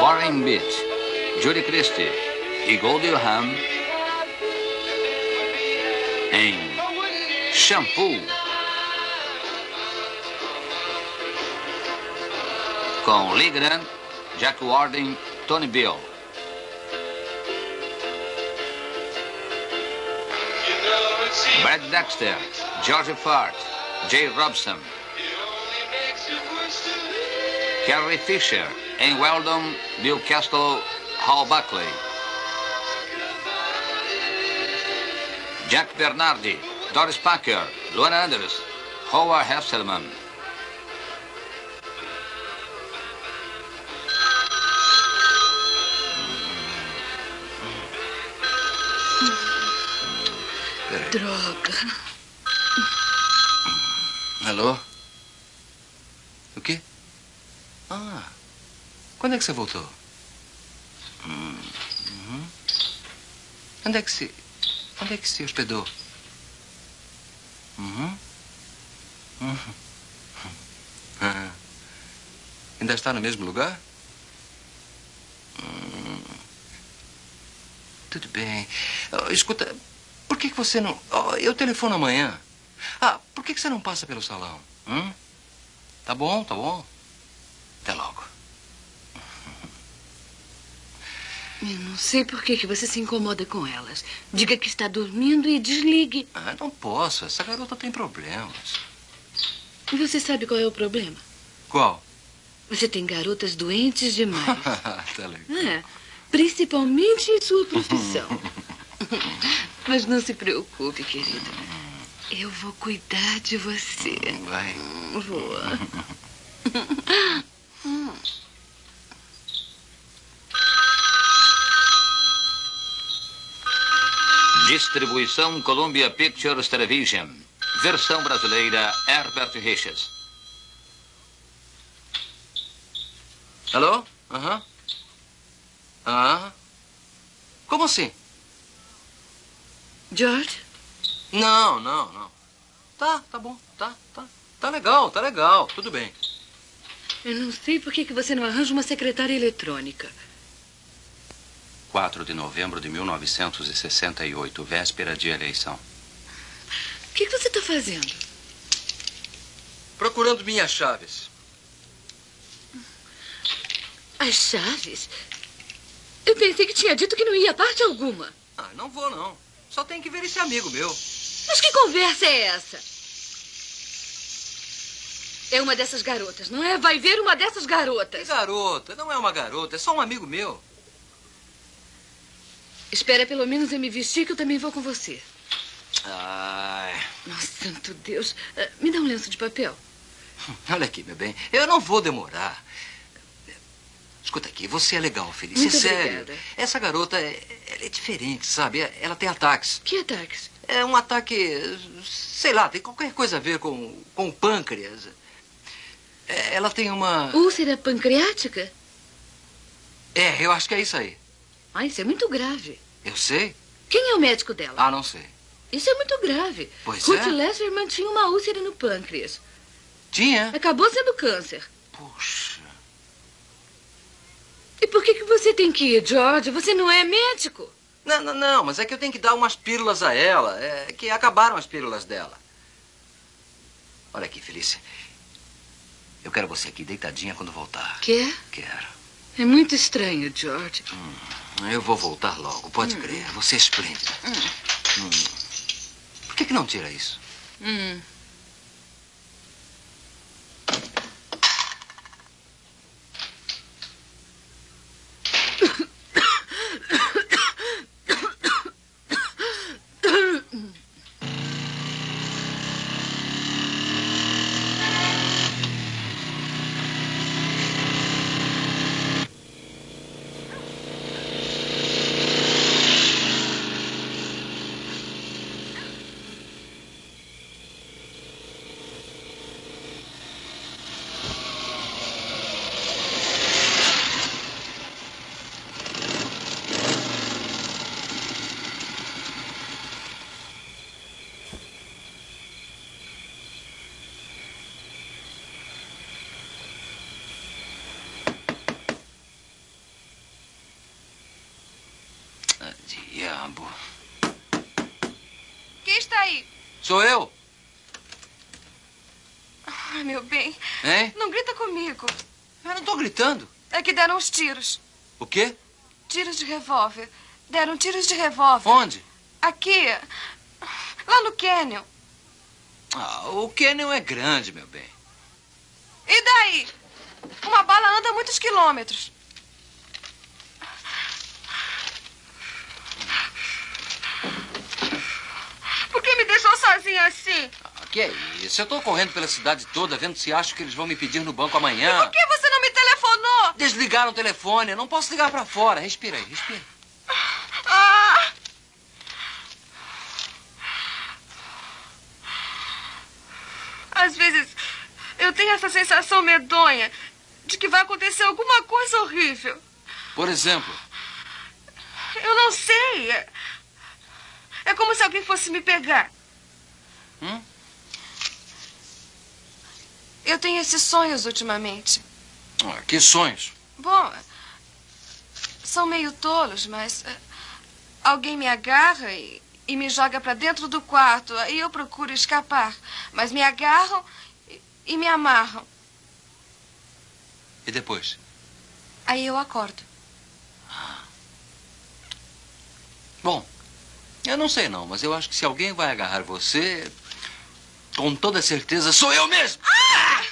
Warren Beatty, Judy Christie e Goldie Hawn em Shampoo, com Lee Grant, Jack Warden, Tony Beale. Brad Dexter, George Fart, Jay Robson, Carrie Fisher, Ann Weldon, Bill Castle, Hal Buckley, Jack Bernardi, Doris Packer, Luana Anders, Howard Hasselman. Droga. Alô? O quê? Ah, quando é que você voltou? Onde é que se hospedou? Ainda está no mesmo lugar? Tudo bem. Escuta, por que você não... eu telefono amanhã. Por que você não passa pelo salão? Tá bom, tá bom. Até logo. Eu não sei por que você se incomoda com elas. Diga que está dormindo e desligue. Não posso. Essa garota tem problemas. E você sabe qual é o problema? Qual? Você tem garotas doentes demais. Tá legal. Principalmente em sua profissão. Mas não se preocupe, querido. Eu vou cuidar de você. Vai. Vou. Distribuição Columbia Pictures Television. Versão brasileira Herbert Richards. Alô? Como assim? George? Não. Tá bom. Tá legal. Tudo bem. Eu não sei por que você não arranja uma secretária eletrônica. 4 de novembro de 1968, véspera de eleição. O que você está fazendo? Procurando minhas chaves. As chaves? Eu pensei que tinha dito que não ia a parte alguma. Não vou, não. Só tem que ver esse amigo meu. Mas que conversa é essa? É uma dessas garotas, não é? Vai ver uma dessas garotas. Que garota? Não é uma garota, é só um amigo meu. Espera pelo menos eu me vestir que eu também vou com você. Ai. Nossa, santo Deus. Me dá um lenço de papel. Olha aqui, meu bem. Eu não vou demorar. Escuta aqui, você é legal, Felícia. Muito sério. obrigada. Essa garota, ela é diferente, sabe? Ela tem ataques. Que ataques? É um ataque, sei lá, tem qualquer coisa a ver com o pâncreas. Ela tem uma... Úlcera pancreática? Eu acho que é isso aí. Isso é muito grave. Eu sei. Quem é o médico dela? Não sei. Isso é muito grave. Pois Ruth é. Lesserman tinha uma úlcera no pâncreas. Tinha? Acabou sendo câncer. Puxa. E por que você tem que ir, George? Você não é médico. Não, mas é que eu tenho que dar umas pílulas a ela. É que acabaram as pílulas dela. Olha aqui, Felícia. Eu quero você aqui deitadinha quando voltar. Quer? Quero. É muito estranho, George. Eu vou voltar logo, pode crer. Você é esplêndida. Por que não tira isso? diabo. Quem está aí? Sou eu. Ai, meu bem. Hein? Não grita comigo. Eu não tô gritando. É que deram os tiros. O quê? Tiros de revólver. Deram tiros de revólver. Onde? Aqui. Lá no Canyon. Ah, o Canyon é grande, meu bem. E daí? Uma bala anda muitos quilômetros. Por que me deixou sozinha assim? Ah, que é isso? Eu tô correndo pela cidade toda, vendo se acho que eles vão me pedir no banco amanhã. Por que você não me telefonou? Desligaram o telefone. Eu não posso ligar pra fora. Respira aí, respira. Ah! Às vezes, eu tenho essa sensação medonha de que vai acontecer alguma coisa horrível. Por exemplo? Eu não sei. É como se alguém fosse me pegar. Eu tenho esses sonhos ultimamente. Ah, que sonhos? Bom, são meio tolos, mas alguém me agarra e me joga pra dentro do quarto. Aí eu procuro escapar, mas me agarram e me amarram. E depois? Aí eu acordo. Bom, eu não sei não, mas eu acho que se alguém vai agarrar você, com toda certeza sou eu mesmo. Ah!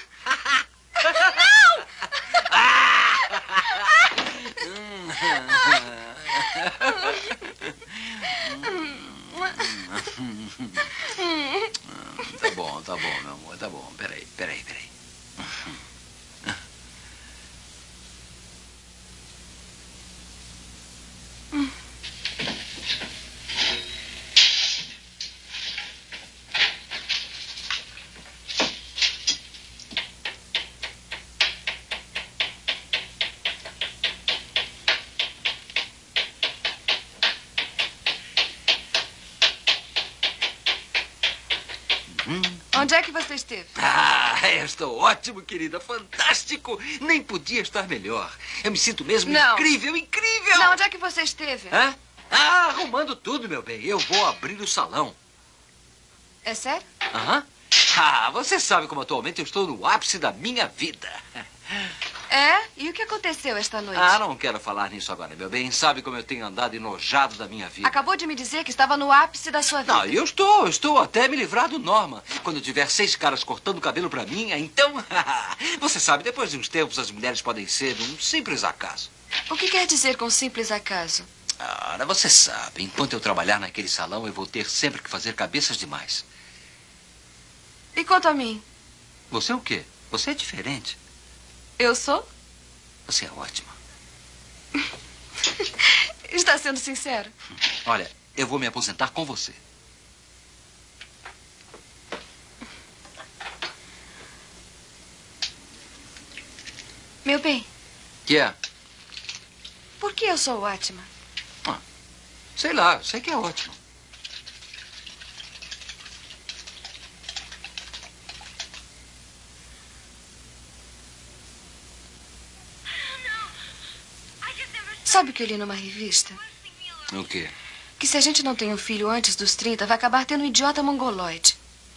Tá bom, meu amor, tá bom. Peraí. Onde é que você esteve? Ah, eu estou ótimo, querida. Fantástico. Nem podia estar melhor. Eu me sinto mesmo incrível. Não, onde é que você esteve? Hã? Ah, arrumando tudo, meu bem. Eu vou abrir o salão. É sério? Aham. Ah, você sabe como atualmente eu estou no ápice da minha vida. É? E o que aconteceu esta noite? Ah, não quero falar nisso agora, meu bem. Sabe como eu tenho andado enojado da minha vida. Acabou de me dizer que estava no ápice da sua vida. Não, eu estou até me livrar do Norma. Quando eu tiver 6 caras cortando o cabelo pra mim, então... Você sabe, depois de uns tempos as mulheres podem ser um simples acaso. O que quer dizer com simples acaso? Ora, você sabe, enquanto eu trabalhar naquele salão, eu vou ter sempre que fazer cabeças demais. E quanto a mim? Você é o quê? Você é diferente. Eu sou? Você é ótima. Está sendo sincero? Olha, eu vou me aposentar com você. Meu bem. Que é? Por que eu sou ótima? Ah, sei lá, eu sei que é ótimo. Sabe o que eu li numa revista? O quê? Que se a gente não tem um filho antes dos 30, vai acabar tendo um idiota mongoloide.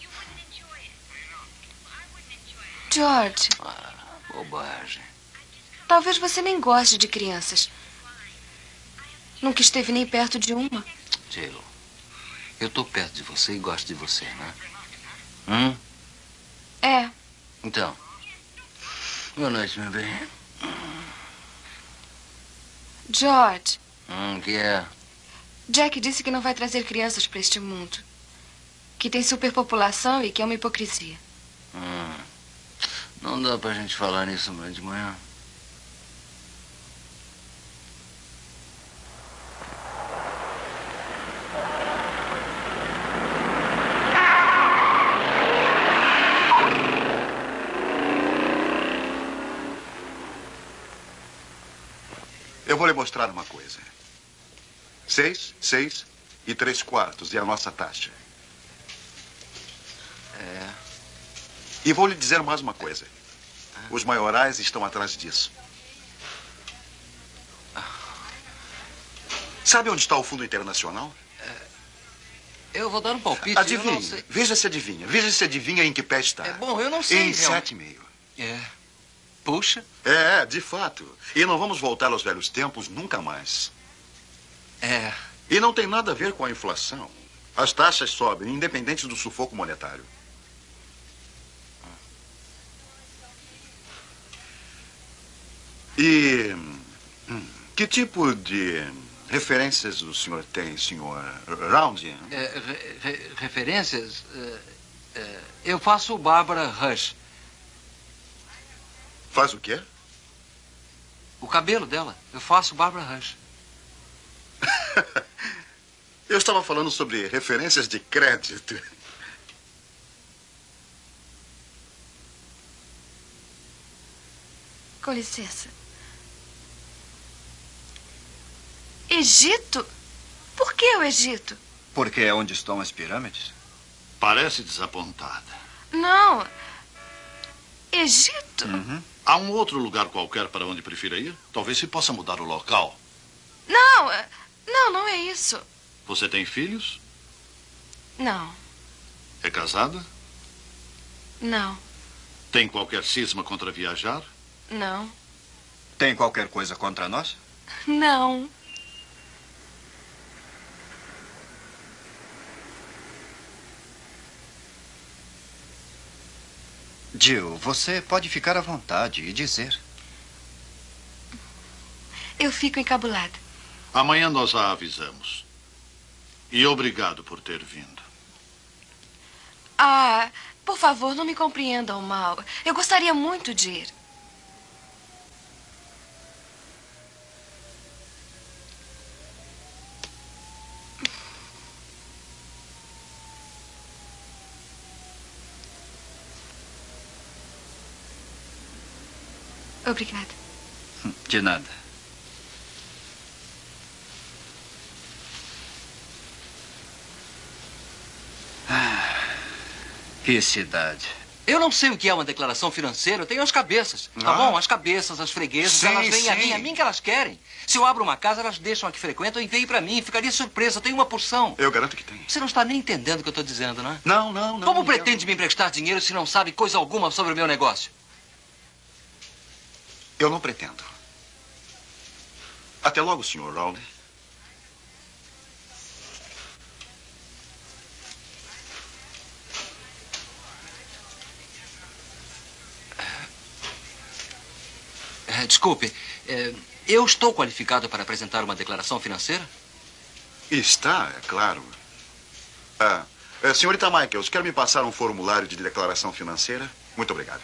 George. Ah, bobagem. Talvez você nem goste de crianças. Nunca esteve nem perto de uma. Jill, eu tô perto de você e gosto de você, né? É. Então, boa noite, meu bem. George. Que é? Jack disse que não vai trazer crianças para este mundo. Que tem superpopulação e que é uma hipocrisia. Não dá pra gente falar nisso amanhã de manhã. Eu vou lhe mostrar uma coisa. 6, 6 e 3/4 é a nossa taxa. É. E vou lhe dizer mais uma coisa. Os maiorais estão atrás disso. Sabe onde está o Fundo Internacional? Eu vou dar um palpite. Adivinha. Eu não sei. Veja se adivinha. Veja se adivinha em que pé está. Bom, eu não sei. Em 7,5. Puxa. De fato. E não vamos voltar aos velhos tempos nunca mais. É. E não tem nada a ver com a inflação. As taxas sobem, independente do sufoco monetário. E que tipo de referências o senhor tem, senhor Round? Referências? Eu faço Barbara Rush. Faz o quê? O cabelo dela. Eu faço Barbara Rush. Eu estava falando sobre referências de crédito. Com licença. Egito? Por que o Egito? Porque é onde estão as pirâmides. Parece desapontada. Não. Egito? Há um outro lugar qualquer para onde prefira ir? Talvez se possa mudar o local. Não, não é isso. Você tem filhos? Não, É casada? não, Tem qualquer cisma contra viajar? não, Tem qualquer coisa contra nós? não. Jill, você pode ficar à vontade e dizer. Eu fico encabulada. Amanhã nós a avisamos. E obrigado por ter vindo. Ah, por favor, não me compreendam mal. Eu gostaria muito de ir. Obrigada. De nada. Que cidade. Eu não sei o que é uma declaração financeira, eu tenho as cabeças, tá bom? As cabeças, as freguesas, Sim, elas vêm sim. a mim que elas querem. Se eu abro uma casa, elas deixam a que frequentam e vêm pra mim. Ficaria surpresa, eu tenho uma porção. Eu garanto que tem. Você não está nem entendendo o que eu tô dizendo, né? Não. Como não pretende me emprestar dinheiro se não sabe coisa alguma sobre o meu negócio? Eu não pretendo. Até logo, senhor Rowley. Desculpe, eu estou qualificado para apresentar uma declaração financeira? Está, é claro. Senhorita Michaels, quer me passar um formulário de declaração financeira? Muito obrigado.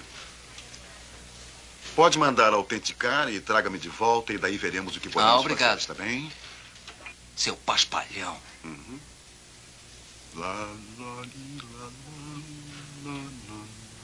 Pode mandar autenticar e traga-me de volta e daí veremos o que podemos obrigado. fazer, está bem? Seu paspalhão. Lá, lá, li, lá, lá, lá, lá.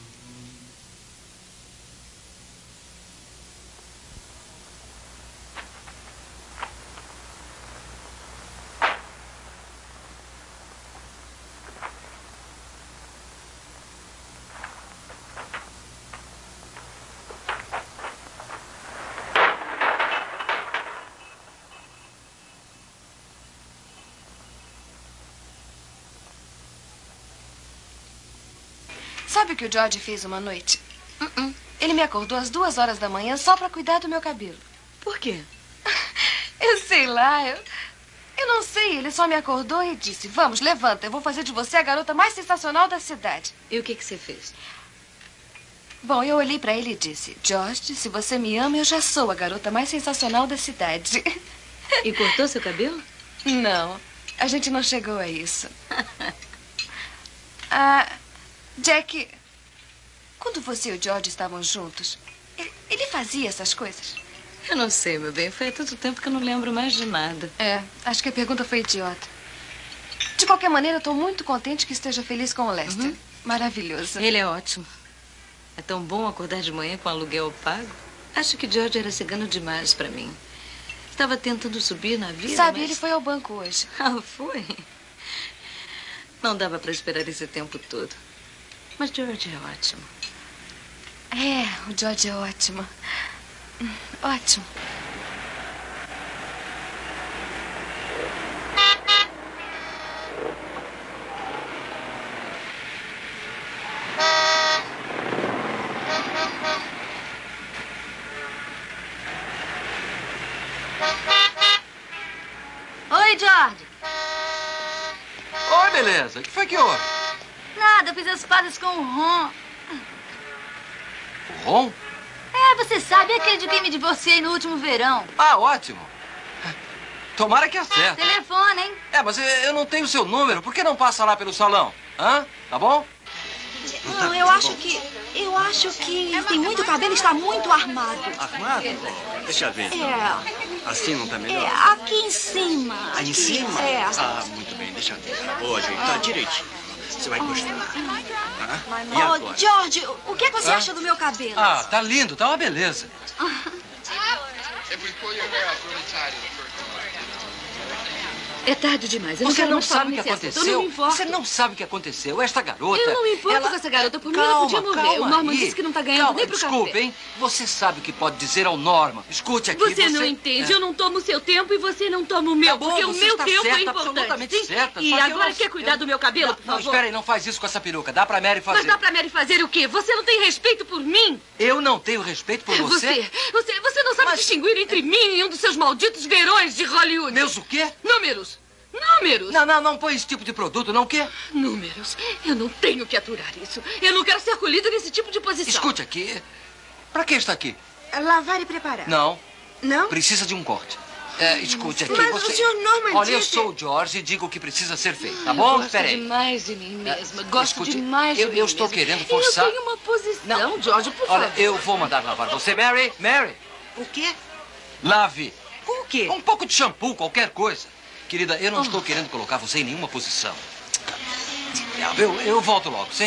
Sabe o que o George fez uma noite? Ele me acordou às 2 horas da manhã só para cuidar do meu cabelo. Por quê? Eu sei lá, eu não sei. Ele só me acordou e disse, vamos, levanta, eu vou fazer de você a garota mais sensacional da cidade. E o que você fez? Bom, eu olhei para ele e disse, George, se você me ama, eu já sou a garota mais sensacional da cidade. E cortou seu cabelo? Não, a gente não chegou a isso. Jack, quando você e o George estavam juntos, ele fazia essas coisas? Eu não sei, meu bem. Foi há tanto tempo que eu não lembro mais de nada. Acho que a pergunta foi idiota. De qualquer maneira, eu estou muito contente que esteja feliz com o Lester. Maravilhoso. Ele é ótimo. É tão bom acordar de manhã com aluguel pago. Acho que George era cigano demais para mim. Estava tentando subir na vida, Sabe, mas... ele foi ao banco hoje. Ah, foi? Não dava para esperar esse tempo todo. Mas George é ótimo. O George é ótimo. Ótimo. beleza. O que foi que houve? Nada, eu fiz as pazes com o Ron. O Ron? É, você sabe, é aquele de quem me divorciei no último verão. Ah, ótimo. Tomara que acerte. Telefone, hein? É, mas eu não tenho o seu número. Por que não passa lá pelo salão? Hã? Tá bom? Não, eu acho que tem muito cabelo e está muito armado. Armado? Deixa eu ver. É. Assim não tá melhor? É, aqui em cima. Aí em cima? É. Ah, muito bem, deixa eu ver. Vou ajeitar direitinho. Você vai gostar. E agora? Oh, George, o que você acha do meu cabelo? Ah, tá lindo. Tá uma beleza. É tarde demais. Eu não Você quero não mais falar sabe o que nesse assunto. aconteceu? Eu não me importo. Você não sabe o que aconteceu. Esta garota... Eu não me importo com essa garota. Por mim, ela podia morrer. O Norman aí. disse que não tá ganhando Calma, nem pro desculpe, café. hein? Você sabe o que pode dizer ao Norman. Escute aqui, Você não entende. Eu não tomo o seu tempo e você não toma o meu. Tá bom, porque o você meu está tempo certa, é importante. absolutamente Sim? certa, E só que eu agora não- quer cuidar do meu cabelo, por Não, favor? espera aí, não faz isso com essa peruca. Dá pra Mary fazer. Mas dá pra Mary fazer o quê? Você não tem respeito por mim? Eu não tenho respeito por você? Você não sabe distinguir entre mim e um dos seus malditos verões de Hollywood. Meus o quê? Números. Números. Não põe esse tipo de produto, não quer? Números. Eu não tenho que aturar isso. Eu não quero ser acolhida nesse tipo de posição. Escute aqui. Pra que está aqui? Lavar e preparar. Não. Não? Precisa de um corte. Escute aqui. Mas você... o senhor Norman Olha, eu disse- sou o George e digo o que precisa ser feito, tá bom? Gosto Espera aí. demais de mim mesma. Gosto Escute, demais de mim eu estou mesma. querendo forçar... E eu tenho uma posição, George, por Olha, favor. eu vou mandar lavar você. Mary, O quê? lave. Com o quê? Um pouco de shampoo, qualquer coisa. Querida, eu não estou querendo colocar você em nenhuma posição. Eu volto logo, sim?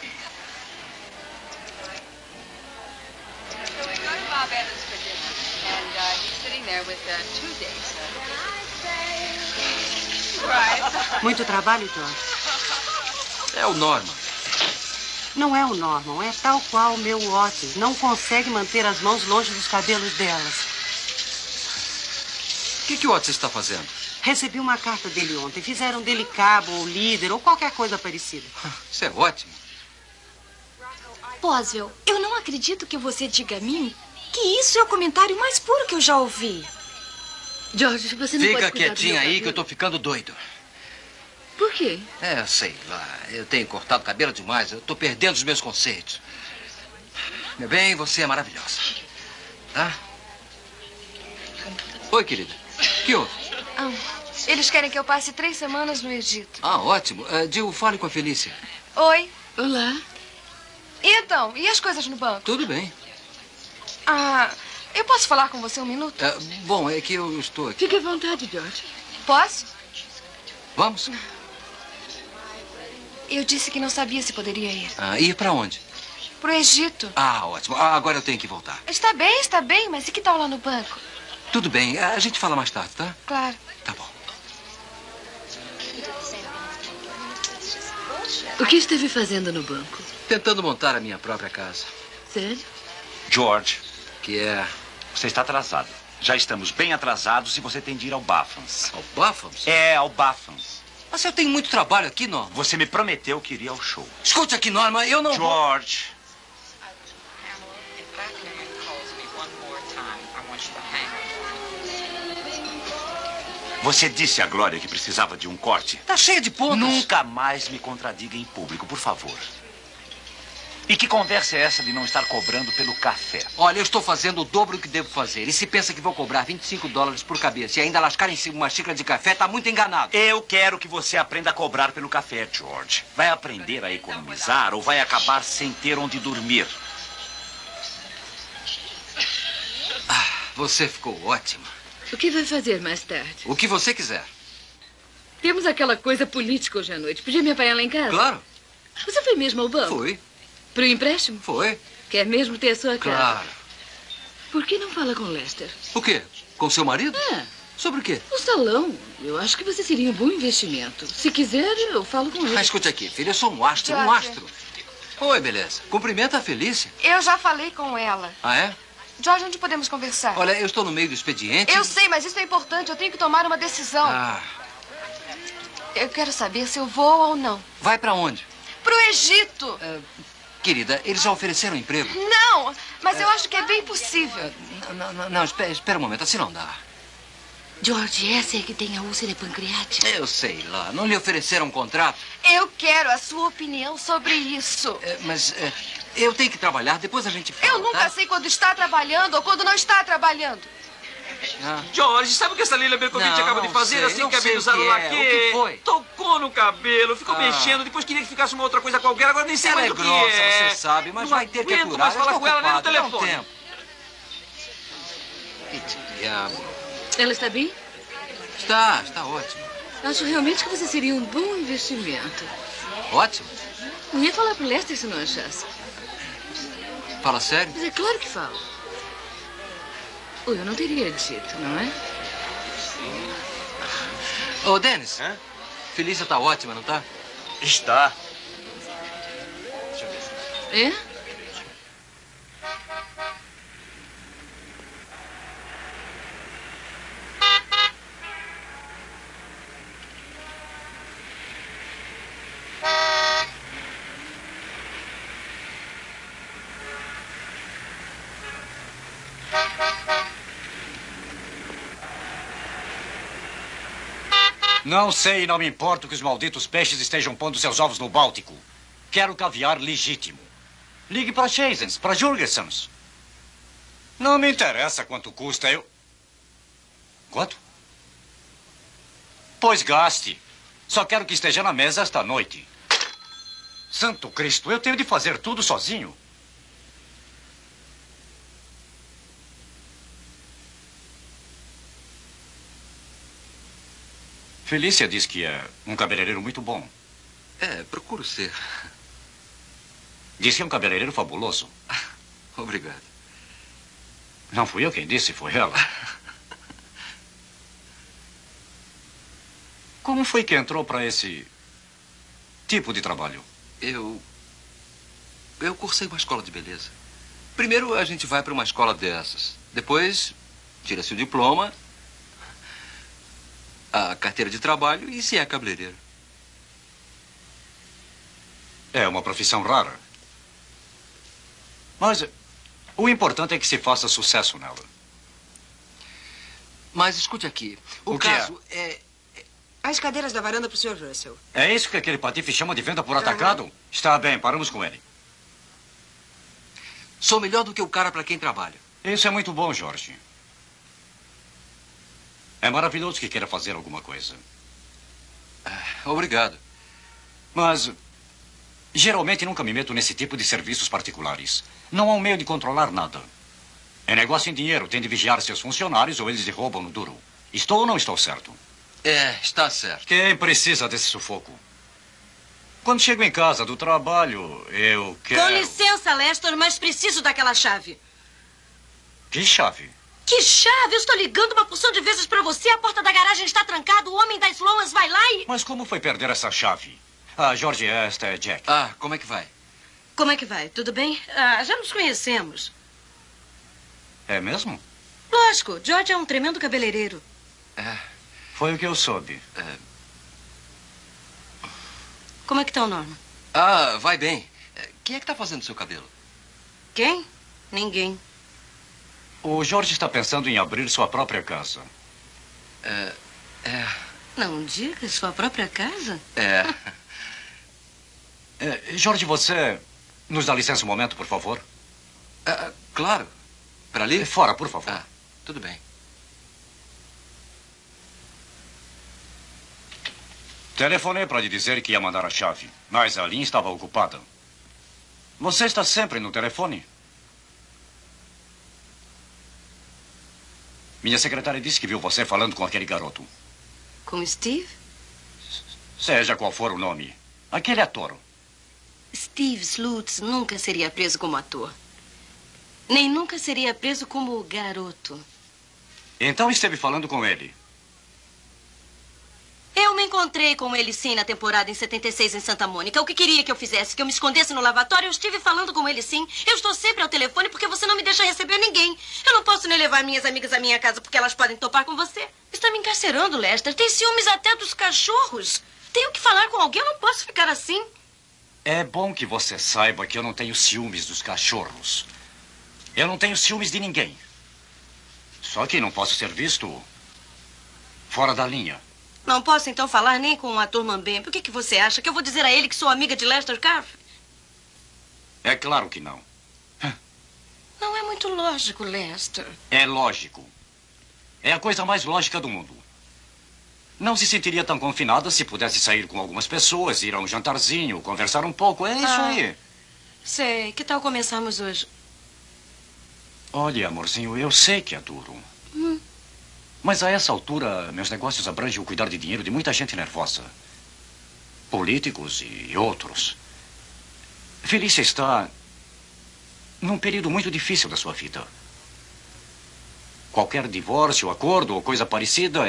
Muito trabalho, George. É o Norman. Não é o Norman, é tal qual o meu Otis. Não consegue manter as mãos longe dos cabelos delas. O que o Otis está fazendo? Recebi uma carta dele ontem. Fizeram dele cabo ou líder ou qualquer coisa parecida. Isso é ótimo. Boswell, eu não acredito que você diga a mim que isso é o comentário mais puro que eu já ouvi. George, você não Fica pode cuidar do quietinha meu aí cabelo? que eu tô ficando doido. Por quê? Sei lá. Eu tenho cortado cabelo demais. Eu tô perdendo os meus conceitos. Meu bem, você é maravilhosa. Tá? Oi, querida. O que houve? Eles querem que eu passe 3 semanas no Egito. Ah, ótimo. Jill, fale com a Felícia. Oi. Olá. Então, e as coisas no banco? Tudo bem. Eu posso falar com você um minuto? Bom, é que eu estou aqui. Fique à vontade, George. Posso? Vamos? Eu disse que não sabia se poderia ir. Ir pra onde? Pro Egito. Ótimo. Agora eu tenho que voltar. Está bem, mas e que tal lá no banco? Tudo bem. A gente fala mais tarde, tá? Claro. Tá bom. O que esteve fazendo no banco? Tentando montar a minha própria casa. Sério? George, Que é... você está atrasado. Já estamos bem atrasados e você tem de ir ao Baffins. Ao Baffins? Ao Baffins. Mas eu tenho muito trabalho aqui, Norma. Você me prometeu que iria ao show. Escute aqui, Norma, eu não vou... George. Você disse à Glória que precisava de um corte? Tá cheia de pontos. Nunca mais me contradiga em público, por favor. E que conversa é essa de não estar cobrando pelo café? Olha, eu estou fazendo o dobro do que devo fazer. E se pensa que vou cobrar $25 por cabeça e ainda lascar em cima uma xícara de café, tá muito enganado. Eu quero que você aprenda a cobrar pelo café, George. Vai aprender a economizar ou vai acabar sem ter onde dormir? Você ficou ótima. O que vai fazer mais tarde? O que você quiser. Temos aquela coisa política hoje à noite. Podia me apanhar lá em casa? Claro. Você foi mesmo ao banco? Fui. Pro empréstimo? Foi. Quer mesmo ter a sua casa? Claro. Por que não fala com Lester? O quê? Com seu marido? Sobre o quê? O salão. Eu acho que você seria um bom investimento. Se quiser, eu falo com ele. Escute aqui, filho. Eu sou um astro, um George. astro. Oi, beleza. Cumprimenta a Felícia. Eu já falei com ela. É? George, onde podemos conversar? Olha, eu estou no meio do expediente. Eu sei, mas isso é importante. Eu tenho que tomar uma decisão. Eu quero saber se eu vou ou não. Vai pra onde? Pro Egito. Querida, eles já ofereceram emprego? Não, mas eu acho que é bem possível. Não, espera um momento. Assim não dá. George, essa é que tem a úlcera pancreática. Eu sei lá. Não lhe ofereceram um contrato? Eu quero a sua opinião sobre isso. Mas eu tenho que trabalhar, depois a gente fala, Eu nunca tá? sei quando está trabalhando ou quando não está trabalhando. George, sabe o que essa Leila Berkovitch acaba de fazer assim que a veio usar o laque? O que foi? Tocou no cabelo, ficou mexendo, depois queria que ficasse uma outra coisa qualquer, agora nem sei Ela mais é o que grossa, é. você sabe, mas Não vai ter que aguento aturar. mais falar com ela nem no telefone. Tempo. Que diabo. Ela está bem? Está ótimo. Acho realmente que você seria um bom investimento. Ótimo. Não ia falar pro Lester se não achasse. Fala sério? Mas é claro que falo. Ou eu não teria dito, não é? Ô, Dennis. Felícia tá ótima, não tá? Está. É? Não sei e não me importo que os malditos peixes estejam pondo seus ovos no Báltico. Quero caviar legítimo. Ligue para Chazens, para Jurgensons. Não me interessa quanto custa, Quanto? Pois gaste. Só quero que esteja na mesa esta noite. Santo Cristo, eu tenho de fazer tudo sozinho. Felícia diz que é um cabeleireiro muito bom. Procuro ser. Diz que é um cabeleireiro fabuloso. Obrigado. Não fui eu quem disse, foi ela. Como foi que entrou para esse tipo de trabalho? Eu cursei uma escola de beleza. Primeiro a gente vai para uma escola dessas. Depois tira-se o diploma, a carteira de trabalho e se é cabeleireiro. É uma profissão rara. Mas o importante é que se faça sucesso nela. Mas escute aqui. O que caso é... As cadeiras da varanda pro Sr. Russell. É isso que aquele patife chama de venda por atacado? Está bem, paramos com ele. Sou melhor do que o cara para quem trabalha. Isso é muito bom, Jorge. É maravilhoso que queira fazer alguma coisa. Obrigado. Mas geralmente nunca me meto nesse tipo de serviços particulares. Não há um meio de controlar nada. É negócio em dinheiro, tem de vigiar seus funcionários ou eles lhe roubam no duro. Estou ou não estou certo? Está certo. Quem precisa desse sufoco? Quando chego em casa do trabalho, eu quero... Com licença, Lester, mas preciso daquela chave. Que chave? Que chave? Eu estou ligando uma porção de vezes para você. A porta da garagem está trancada. O homem das loas vai lá e... Mas como foi perder essa chave? Ah, Jorge, esta é Jack. Como é que vai? Como é que vai? Tudo bem? Já nos conhecemos. É mesmo? Lógico. George é um tremendo cabeleireiro. Foi o que eu soube. Como é que tá o Norman? Vai bem. Quem é que está fazendo seu cabelo? Quem? Ninguém. O Jorge está pensando em abrir sua própria casa. Não diga, sua própria casa? Jorge, você nos dá licença um momento, por favor? Claro. Para ali? Fora, por favor. Tudo bem. Telefonei para lhe dizer que ia mandar a chave, mas a linha estava ocupada. Você está sempre no telefone? Minha secretária disse que viu você falando com aquele garoto. Com Steve? Seja qual for o nome. Aquele ator. Steve Slutz nunca seria preso como ator. Nem nunca seria preso como garoto. Então esteve falando com ele. Eu me encontrei com ele, sim, na temporada em 76 em Santa Mônica. O que queria que eu fizesse? Que eu me escondesse no lavatório? Eu estive falando com ele, sim. Eu estou sempre ao telefone porque você não me deixa receber ninguém. Eu não posso nem levar minhas amigas à minha casa porque elas podem topar com você. Está me encarcerando, Lester. Tem ciúmes até dos cachorros. Tenho que falar com alguém. Eu não posso ficar assim. É bom que você saiba que eu não tenho ciúmes dos cachorros. Eu não tenho ciúmes de ninguém. Só que não posso ser visto fora da linha. Não posso, então, falar nem com o ator Mambembe. O que você acha? Que eu vou dizer a ele que sou amiga de Lester Carf? É claro que não. Não é muito lógico, Lester. É lógico. É a coisa mais lógica do mundo. Não se sentiria tão confinada se pudesse sair com algumas pessoas, ir a um jantarzinho, conversar um pouco. É isso aí. Sei. Que tal começarmos hoje? Olha, amorzinho, eu sei que é duro. Mas a essa altura, meus negócios abrangem o cuidar de dinheiro de muita gente nervosa. Políticos e outros. Felícia está num período muito difícil da sua vida. Qualquer divórcio, acordo ou coisa parecida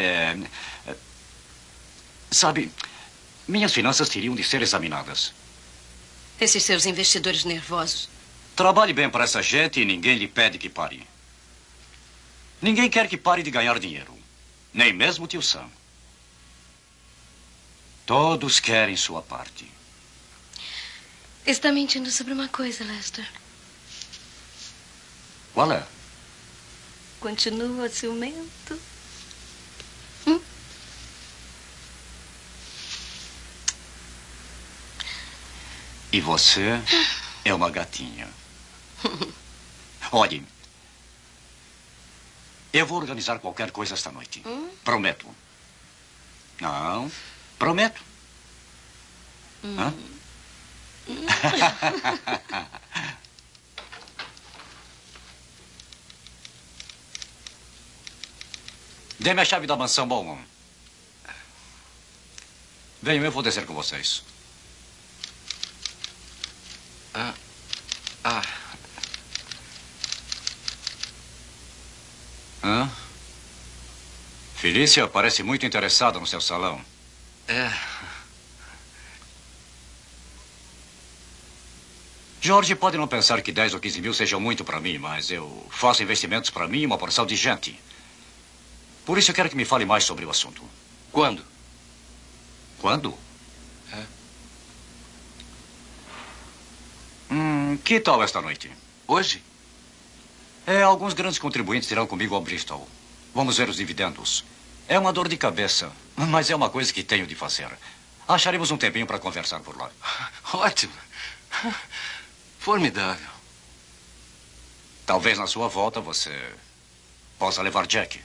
sabe, minhas finanças teriam de ser examinadas. Esses seus investidores nervosos. Trabalhe bem para essa gente e ninguém lhe pede que pare. Ninguém quer que pare de ganhar dinheiro. Nem mesmo o tio Sam. Todos querem sua parte. Está mentindo sobre uma coisa, Lester. Qual é? Continua ciumento. E você é uma gatinha. Olhe, eu vou organizar qualquer coisa esta noite. Prometo. Não, prometo. Hã? Dê-me a chave da mansão Bowman. Venham, eu vou descer com vocês. Hã? Felícia parece muito interessada no seu salão. É. Jorge pode não pensar que 10 ou 15 mil sejam muito para mim, mas eu faço investimentos para mim e uma porção de gente. Por isso eu quero que me fale mais sobre o assunto. Quando? Quando? Que tal esta noite? Hoje? Alguns grandes contribuintes irão comigo ao Bristol. Vamos ver os dividendos. É uma dor de cabeça, mas é uma coisa que tenho de fazer. Acharemos um tempinho para conversar por lá. Ótimo. Formidável. Talvez na sua volta você possa levar Jack.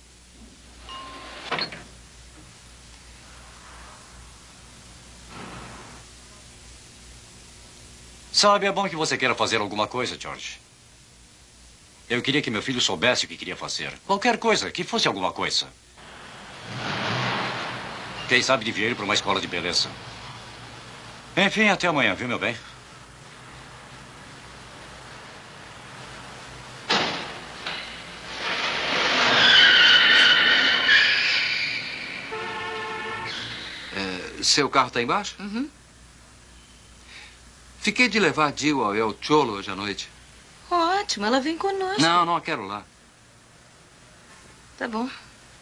Sabe, é bom que você queira fazer alguma coisa, George. Eu queria que meu filho soubesse o que queria fazer. Qualquer coisa, que fosse alguma coisa. Quem sabe devia ir para uma escola de beleza. Enfim, até amanhã, viu, meu bem? Seu carro está embaixo? Fiquei de levar a Jill ao El Cholo hoje à noite. Ótimo, ela vem conosco. Não a quero lá. Tá bom.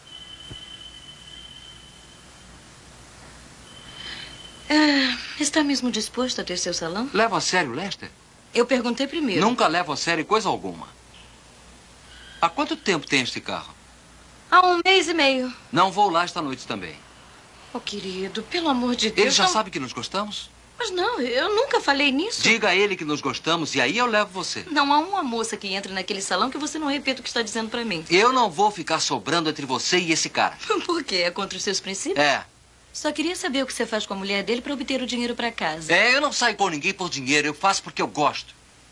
Está mesmo disposto a ter seu salão? Leva a sério, Lester? Eu perguntei primeiro. Nunca levo a sério coisa alguma. Há quanto tempo tem este carro? Há 1 mês e meio. Não vou lá esta noite também. Oh, querido, pelo amor de Deus... Ele já sabe que nos gostamos? Mas não, eu nunca falei nisso. Diga a ele que nos gostamos e aí eu levo você. Não há uma moça que entre naquele salão que você não repita o que está dizendo pra mim. Eu não vou ficar sobrando entre você e esse cara. Por quê? É contra os seus princípios? É. Só queria saber o que você faz com a mulher dele pra obter o dinheiro pra casa. Eu não saio com ninguém por dinheiro. Eu faço porque eu gosto.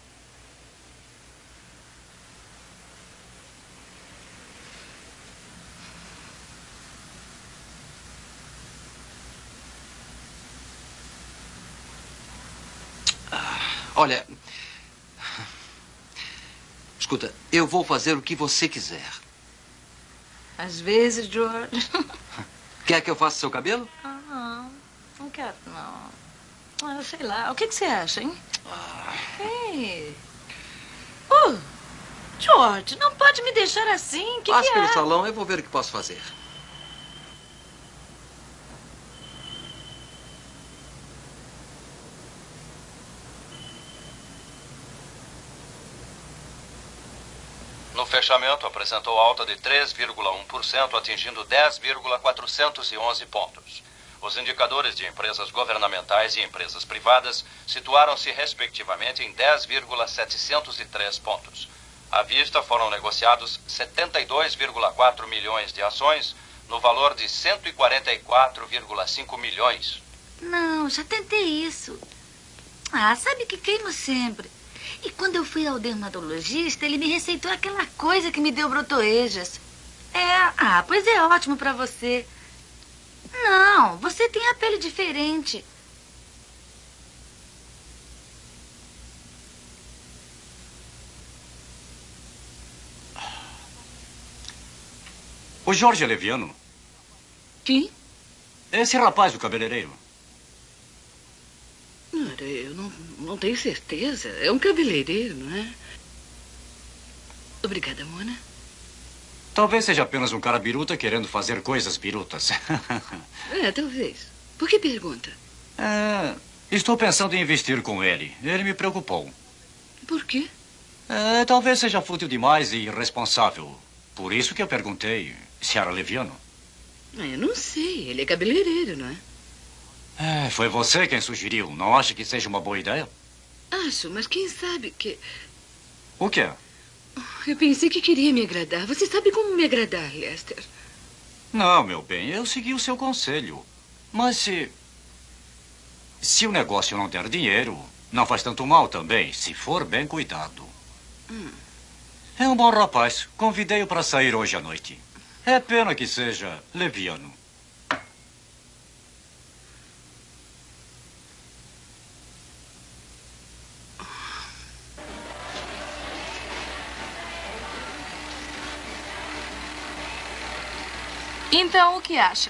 Olha, escuta, eu vou fazer o que você quiser. Às vezes, George. Quer que eu faça seu cabelo? Não quero, não. Sei lá. O que você acha, hein? Ei. George, não pode me deixar assim. Passe pelo é? salão, eu vou ver o que posso fazer. No fechamento, apresentou alta de 3,1%, atingindo 10,411 pontos. Os indicadores de empresas governamentais e empresas privadas situaram-se, respectivamente, em 10,703 pontos. À vista, foram negociados 72,4 milhões de ações, no valor de 144,5 milhões. Não, já tentei isso. Ah, sabe que queimo sempre. E quando eu fui ao dermatologista, ele me receitou aquela coisa que me deu brotoejas. Pois é ótimo pra você. Não, você tem a pele diferente. O Jorge é leviano? Quem? Esse rapaz, o cabeleireiro. Ora, eu não tenho certeza. É um cabeleireiro, não é? Obrigada, Mona. Talvez seja apenas um cara biruta querendo fazer coisas birutas. Talvez. Por que pergunta? Estou pensando em investir com ele. Ele me preocupou. Por quê? Talvez seja fútil demais e irresponsável. Por isso que eu perguntei se era leviano. Eu não sei. Ele é cabeleireiro, não é? Foi você quem sugeriu. Não acha que seja uma boa ideia? Acho, mas quem sabe que... O quê? Eu pensei que queria me agradar. Você sabe como me agradar, Lester. Não, meu bem, eu segui o seu conselho. Mas se o negócio não der dinheiro, não faz tanto mal também, se for bem cuidado. É um bom rapaz. Convidei-o para sair hoje à noite. É pena que seja leviano. Então, o que acha?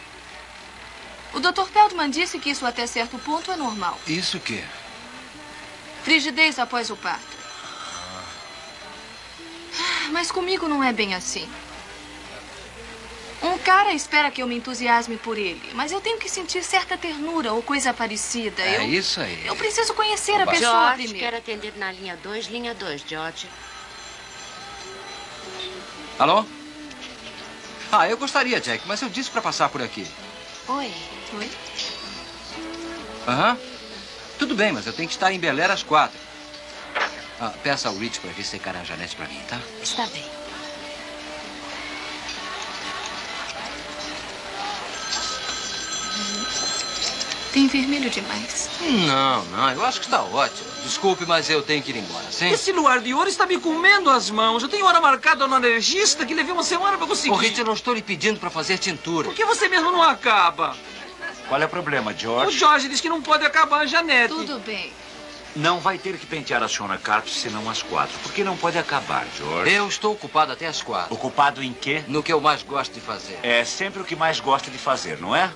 O Dr. Feldman disse que isso até certo ponto é normal. Isso o quê? Frigidez após o parto. Mas comigo não é bem assim. Um cara espera que eu me entusiasme por ele, mas eu tenho que sentir certa ternura ou coisa parecida. Isso aí. Eu preciso conhecer a pessoa George, primeiro. quero atender na linha 2, George. Alô? Eu gostaria, Jack, mas eu disse para passar por aqui. Oi. Tudo bem, mas eu tenho que estar em Bel Air às 4. Peça ao Rich para vir secar a Janete para mim, tá? Está bem. Tem vermelho demais. Não, eu acho que está ótimo. Desculpe, mas eu tenho que ir embora, sim? Esse luar de ouro está me comendo as mãos. Eu tenho hora marcada no alergista que levei uma semana para conseguir. Ô, Rich, eu não estou lhe pedindo para fazer tintura. Por que você mesmo não acaba? Qual é o problema, George? O George diz que não pode acabar a Janete. Tudo bem. Não vai ter que pentear a Shona Carpes senão às 4. Por que não pode acabar, George? Eu estou ocupado até às 4. Ocupado em quê? No que eu mais gosto de fazer. É sempre o que mais gosta de fazer, não é?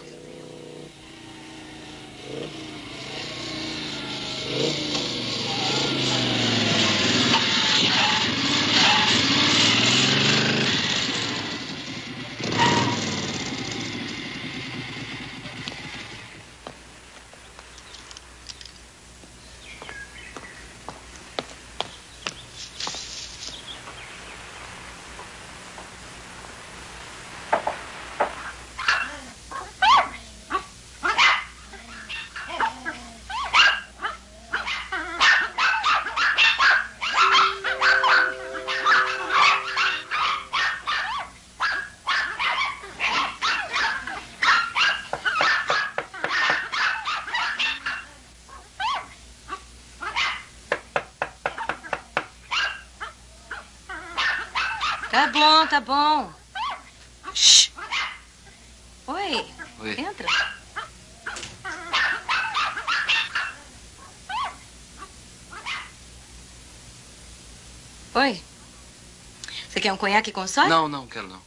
Tá bom. Shhh. Oi. Entra. Oi. Você quer um conhaque com soda? Não quero não.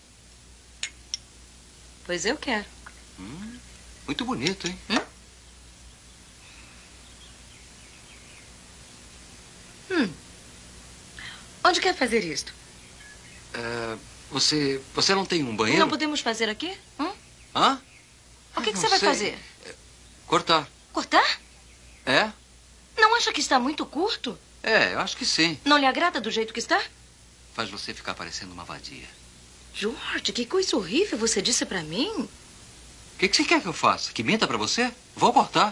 Pois eu quero. Muito bonito, hein? Onde quer fazer isto? Você não tem um banheiro? Não podemos fazer aqui? Hã? O que você vai fazer? Cortar. Cortar? É? Não acha que está muito curto? Eu acho que sim. Não lhe agrada do jeito que está? faz você ficar parecendo uma vadia. George, que coisa horrível você disse pra mim. O que você quer que eu faça? Que minta pra você? Vou cortar.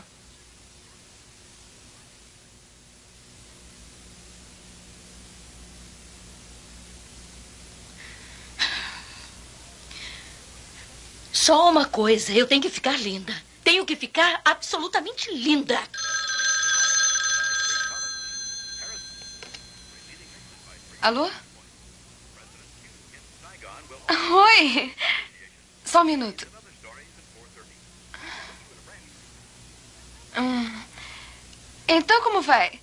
Só uma coisa, eu tenho que ficar linda. Tenho que ficar absolutamente linda. Alô? Oi. Só um minuto. Então como vai?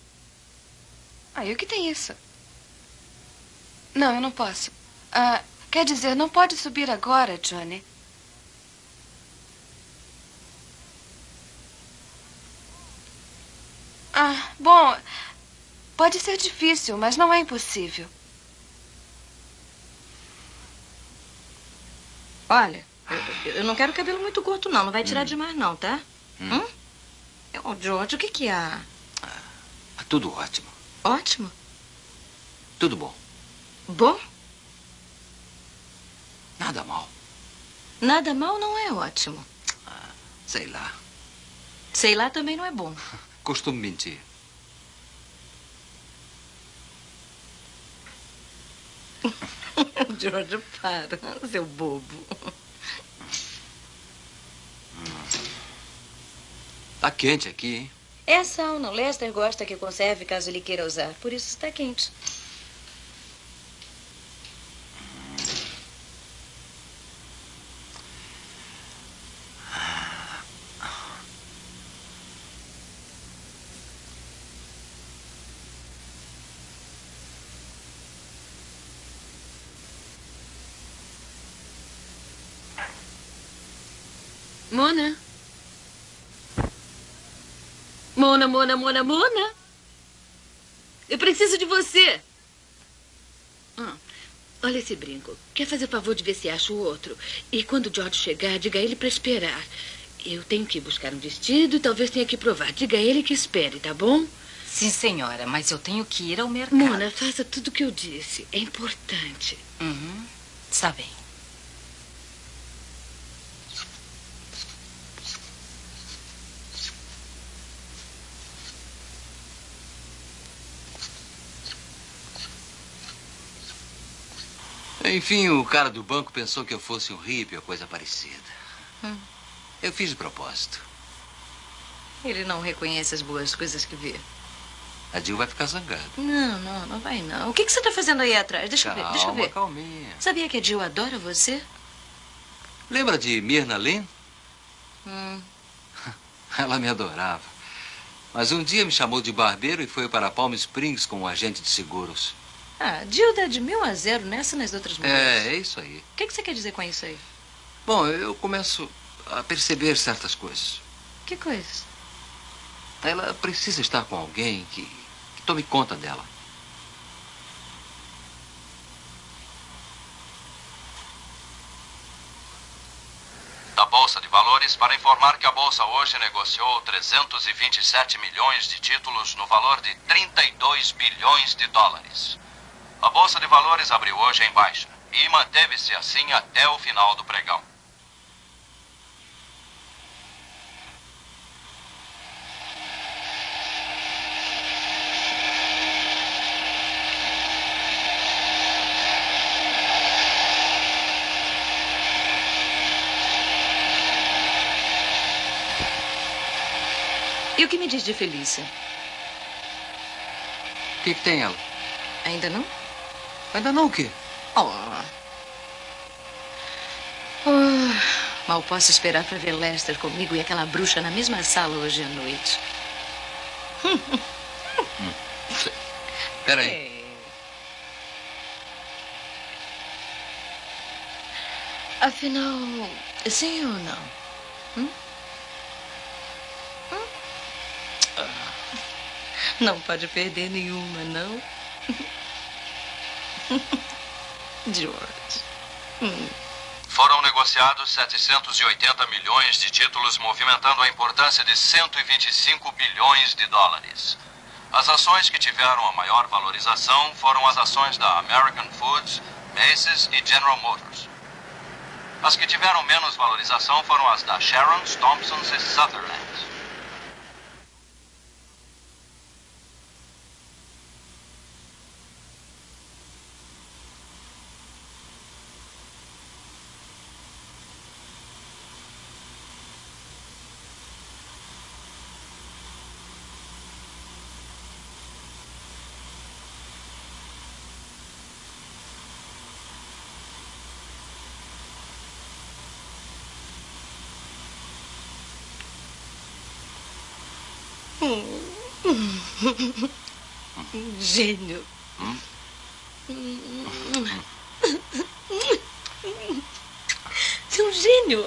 E o que tem isso? Não, eu não posso. Quer dizer, não pode subir agora, Johnny. Bom, pode ser difícil, mas não é impossível. Olha, eu não quero cabelo muito curto, não. Não vai tirar demais, não, tá? George, o que há? Tudo ótimo. Ótimo? Tudo bom. Bom? Nada mal. Nada mal não é ótimo. Sei lá. Sei lá também não é bom. Costumo mentir. George, para, seu bobo. Tá quente aqui, hein? É a sauna. O Lester gosta que conserve caso ele queira usar. Por isso está quente. Mona? Mona. Eu preciso de você. Olha esse brinco. Quer fazer o favor de ver se acha o outro? E quando o George chegar, diga a ele para esperar. Eu tenho que ir buscar um vestido e talvez tenha que provar. Diga a ele que espere, tá bom? Sim, senhora, mas eu tenho que ir ao mercado. Mona, faça tudo o que eu disse. É importante. Está bem. Enfim, o cara do banco pensou que eu fosse um hippie ou coisa parecida. Eu fiz de propósito. Ele não reconhece as boas coisas que vê. A Jill vai ficar zangada. Não vai não. O que você está fazendo aí atrás? Deixa eu ver. Calminha. Sabia que a Jill adora você? Lembra de Myrna Lynn? Ela me adorava. Mas um dia me chamou de barbeiro e foi para Palm Springs com um agente de seguros. Jill dá de 1000-0 nessa e nas outras mulheres. É isso aí. O que você quer dizer com isso aí? Bom, eu começo a perceber certas coisas. Que coisas? Ela precisa estar com alguém que tome conta dela. Da Bolsa de Valores para informar que a Bolsa hoje negociou 327 milhões de títulos no valor de 32 bilhões de dólares. A Bolsa de Valores abriu hoje em baixa e manteve-se assim até o final do pregão. E o que me diz de Felícia? O que tem ela? Ainda não? Ainda não o quê? Mal posso esperar para ver Lester comigo e aquela bruxa na mesma sala hoje à noite. Peraí. Afinal, sim ou não? Não pode perder nenhuma, não? George. Foram negociados 780 milhões de títulos, movimentando a importância de 125 bilhões de dólares. As ações que tiveram a maior valorização foram as ações da American Foods, Macy's e General Motors. As que tiveram menos valorização foram as da Sharon's, Thompson's e Sutherland. Gênio. Você é um gênio.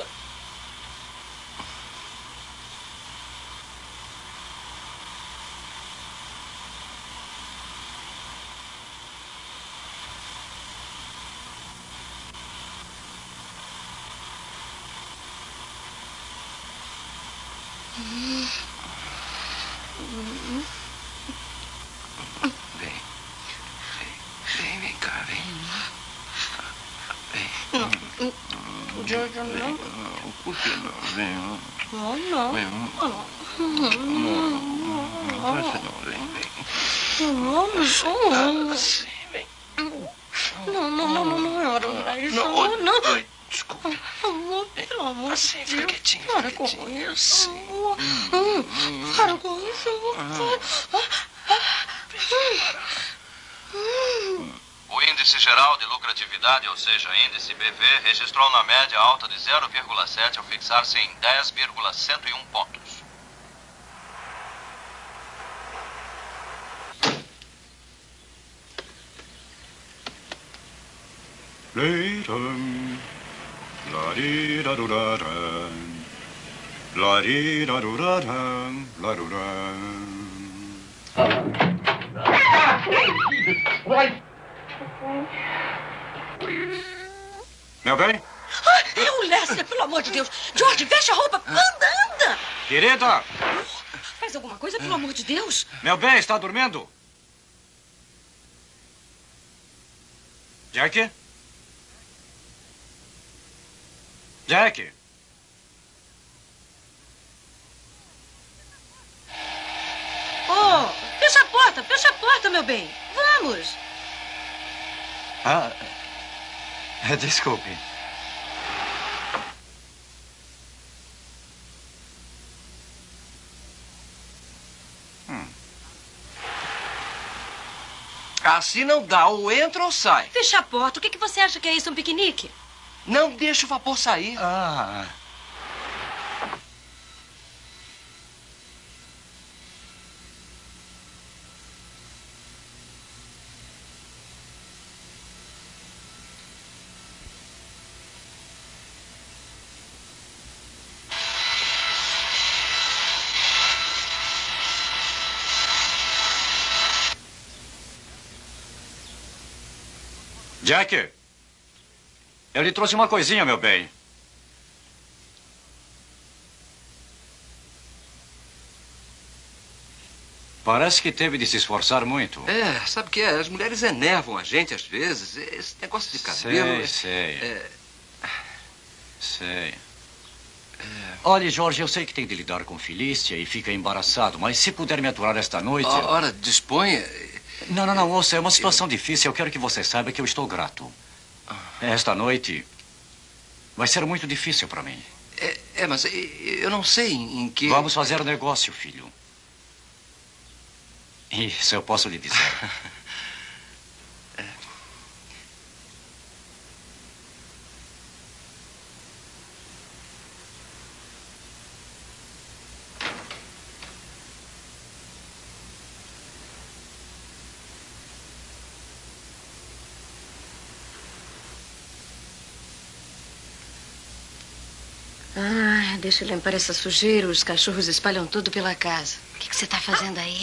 Vem cá, vem. Jojo, não. Por que não? Vem. Não, não. Vem. Não, vem. Sim, vem. Não, eu não. Desculpa. Pelo amor de Assim, fica Deus. quietinho. Para com isso. Para com isso. O índice geral de lucratividade, ou seja, índice BV, registrou na média alta de 0,7 ao fixar-se em 10,101 pontos. Meu bem? É o Lester, pelo amor de Deus. George, veste a roupa. Anda. Querida! Faz alguma coisa, pelo amor de Deus. Meu bem, está dormindo? Jack? Jack? Oh, fecha a porta, meu bem. Vamos. Desculpe. Assim não dá, ou entra ou sai. Fecha a porta. O que você acha que é isso, um piquenique? Não deixa o vapor sair. Jack, eu lhe trouxe uma coisinha, meu bem. Parece que teve de se esforçar muito. Sabe o que é? As mulheres enervam a gente às vezes. Esse negócio de cabelo... Sei. Olhe, Jorge, eu sei que tem de lidar com Felícia e fica embaraçado, mas se puder me aturar esta noite... Ora, disponha... Não, ouça, é uma situação difícil. Eu quero que você saiba que eu estou grato. Esta noite vai ser muito difícil para mim. Mas eu não sei em que... Vamos fazer negócio, filho. Isso eu posso lhe dizer. Deixa eu limpar essa sujeira. Os cachorros espalham tudo pela casa. O que você está fazendo aí?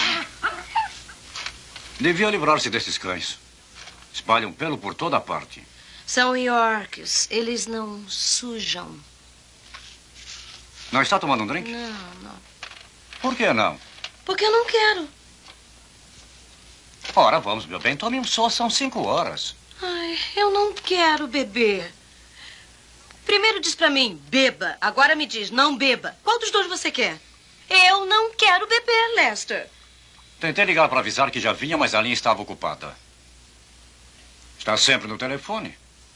Devia livrar-se desses cães. Espalham pelo por toda parte. São Yorks. Eles não sujam. Não está tomando um drink? Não. Por que não? Porque eu não quero. Ora, vamos, meu bem, tome só, são 5 horas. Ai, eu não quero beber. Primeiro diz pra mim, beba. Agora me diz, não beba. Qual dos dois você quer? Eu não quero beber, Lester. Tentei ligar para avisar que já vinha, mas a linha estava ocupada. Está sempre no telefone.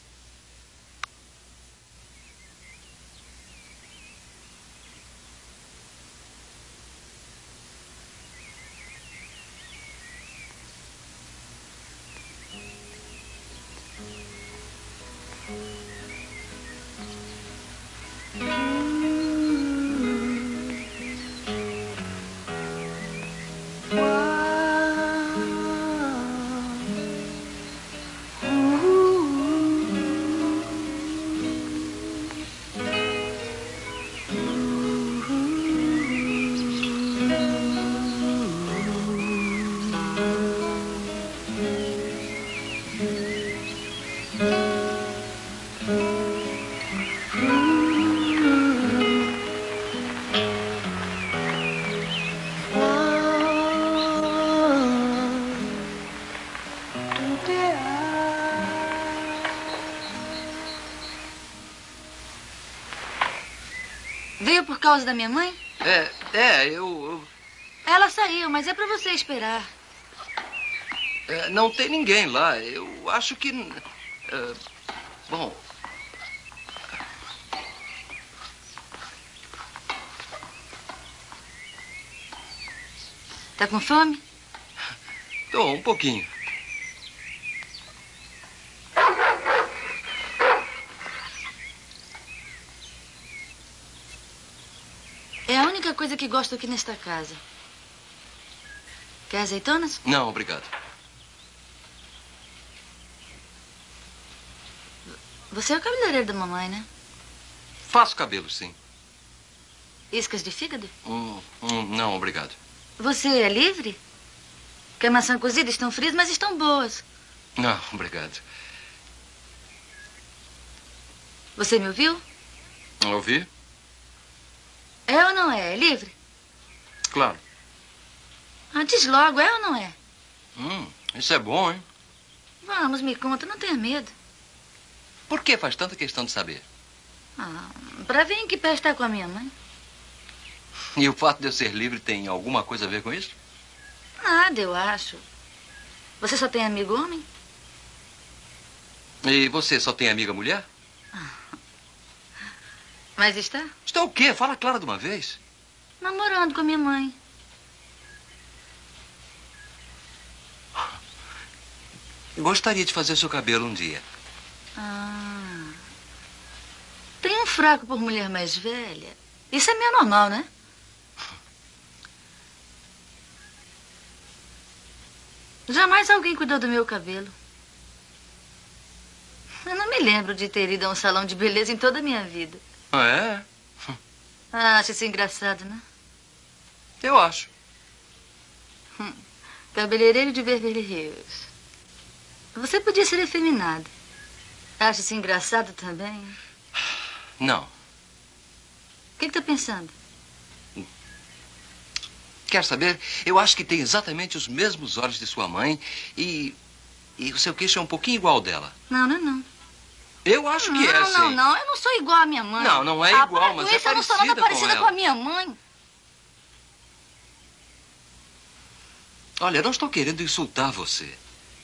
Veio por causa da minha mãe? Eu... Ela saiu, mas é pra você esperar. não tem ninguém lá. Eu acho que... bom... Tá com fome? Tô, um pouquinho. É a única coisa que gosto aqui nesta casa. Quer azeitonas? Não, obrigado. Você é o cabeleireiro da mamãe, né? Faço cabelo, sim. Iscas de fígado? Não, obrigado. Você é livre? Que a maçã cozida estão frias, mas estão boas. Não, obrigado. Você me ouviu? Ouvi? É ou não é? É livre? Claro. Ah, diz logo, é ou não é? Isso é bom, hein? Vamos, me conta, não tenha medo. Por que faz tanta questão de saber? Pra ver em que pé está com a minha mãe. E o fato de eu ser livre tem alguma coisa a ver com isso? Nada, eu acho. Você só tem amigo homem? E você só tem amiga mulher? Mas está? Está o quê? Fala claro de uma vez. Namorando com a minha mãe. Gostaria de fazer seu cabelo um dia. Tem um fraco por mulher mais velha. Isso é meio normal, né? Jamais alguém cuidou do meu cabelo. Eu não me lembro de ter ido a um salão de beleza em toda a minha vida. É? Acha isso engraçado, né? Eu acho. Cabeleireiro de Beverly Hills. Você podia ser efeminado. Acha isso engraçado também? Não. O que está pensando? Quer saber? Eu acho que tem exatamente os mesmos olhos de sua mãe e o seu queixo é um pouquinho igual ao dela. Não, não é não. Eu acho que é, sim. Não. Eu não sou igual à minha mãe. Não é igual, mas é parecida com ela. Eu não sou nada parecida com a minha mãe. Olha, eu não estou querendo insultar você.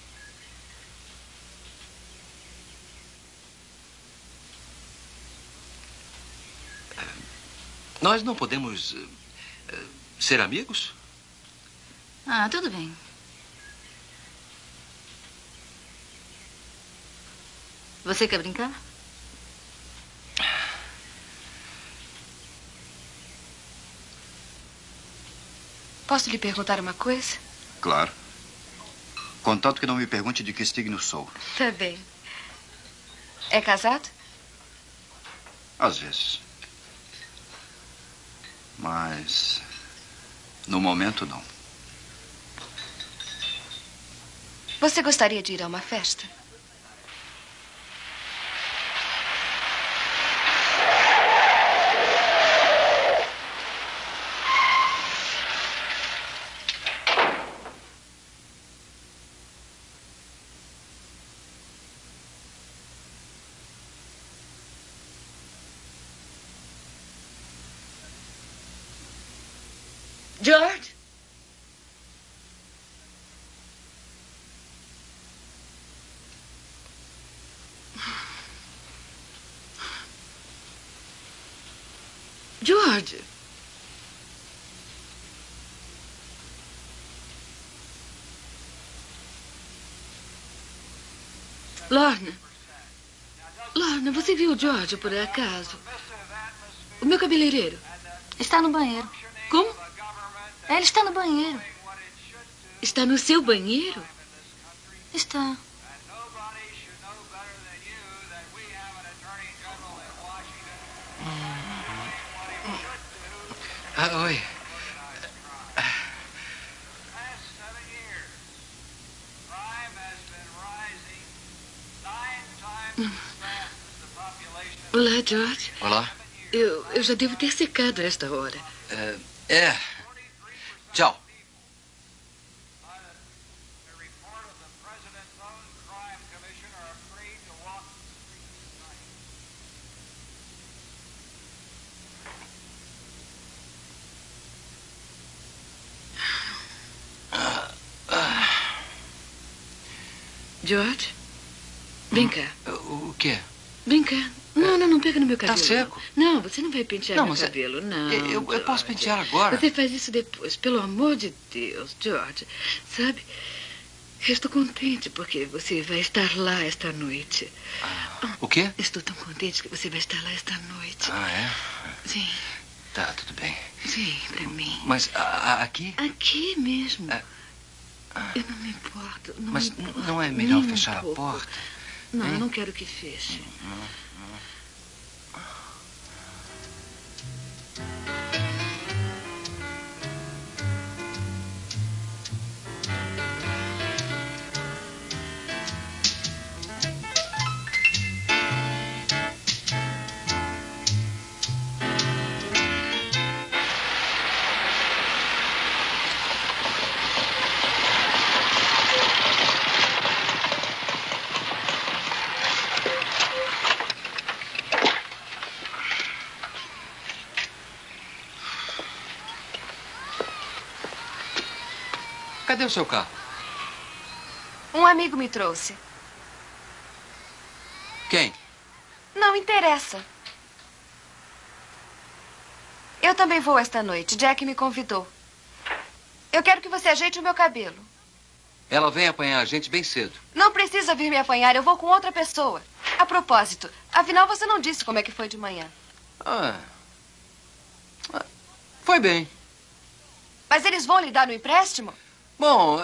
Nós não podemos ser amigos? Tudo bem. Você quer brincar? Posso lhe perguntar uma coisa? Claro. Contanto que não me pergunte de que signo sou. Tá bem. É casado? Às vezes. Mas... no momento, não. Você gostaria de ir a uma festa? George? George? Lorna? Lorna, você viu o George por acaso? O meu cabeleireiro? Está no banheiro. Como? Ele está no banheiro. Está no seu banheiro? Está. Oi. Olá, George. Olá. Eu já devo ter secado a esta hora. Tchau. George, vem cá. O quê? Vem cá. Não pega no meu cabelo. Tá seco? Não, você não vai pentear meu cabelo, não. Eu posso pentear agora. Você faz isso depois, pelo amor de Deus, George. Sabe, eu estou contente porque você vai estar lá esta noite. O quê? Estou tão contente que você vai estar lá esta noite. Ah, é? Sim. Tá, tudo bem. Sim, pra mim. Mas aqui? Aqui mesmo. Eu não me importo. Mas não é melhor fechar a porta? Não, eu não quero que feche. Cadê o seu carro? Um amigo me trouxe. Quem? Não interessa. Eu também vou esta noite. Jack me convidou. Eu quero que você ajeite o meu cabelo. Ela vem apanhar a gente bem cedo. Não precisa vir me apanhar. Eu vou com outra pessoa. A propósito, afinal você não disse como é que foi de manhã. Foi bem. Mas eles vão lhe dar no empréstimo? Bom,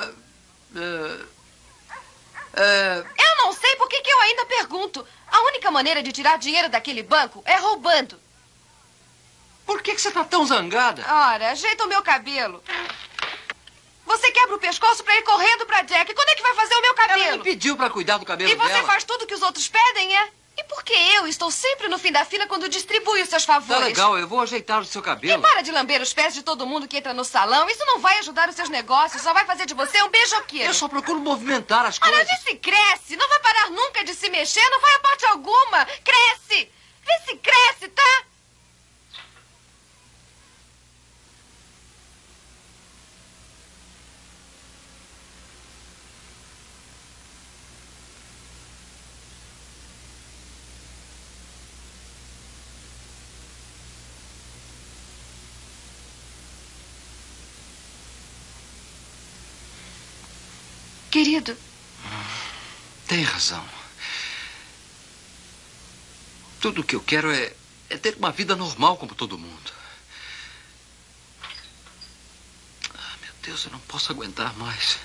Eu não sei por que eu ainda pergunto. A única maneira de tirar dinheiro daquele banco é roubando. Por que você tá tão zangada? Ora, ajeita o meu cabelo. Você quebra o pescoço pra ir correndo pra Jack. Quando é que vai fazer o meu cabelo? Ela me pediu pra cuidar do cabelo dela. E você dela. faz tudo que os outros pedem, é? E por que eu estou sempre no fim da fila quando distribuo os seus favores? Tá legal, eu vou ajeitar o seu cabelo. E para de lamber os pés de todo mundo que entra no salão. Isso não vai ajudar os seus negócios, só vai fazer de você um beijoqueiro. Eu só procuro movimentar as coisas. Olha, vê se cresce. Não vai parar nunca de se mexer, não vai a parte alguma. Cresce. Vê se cresce, tá? Querido. Tem razão. Tudo o que eu quero é ter uma vida normal como todo mundo. Meu Deus, eu não posso aguentar mais.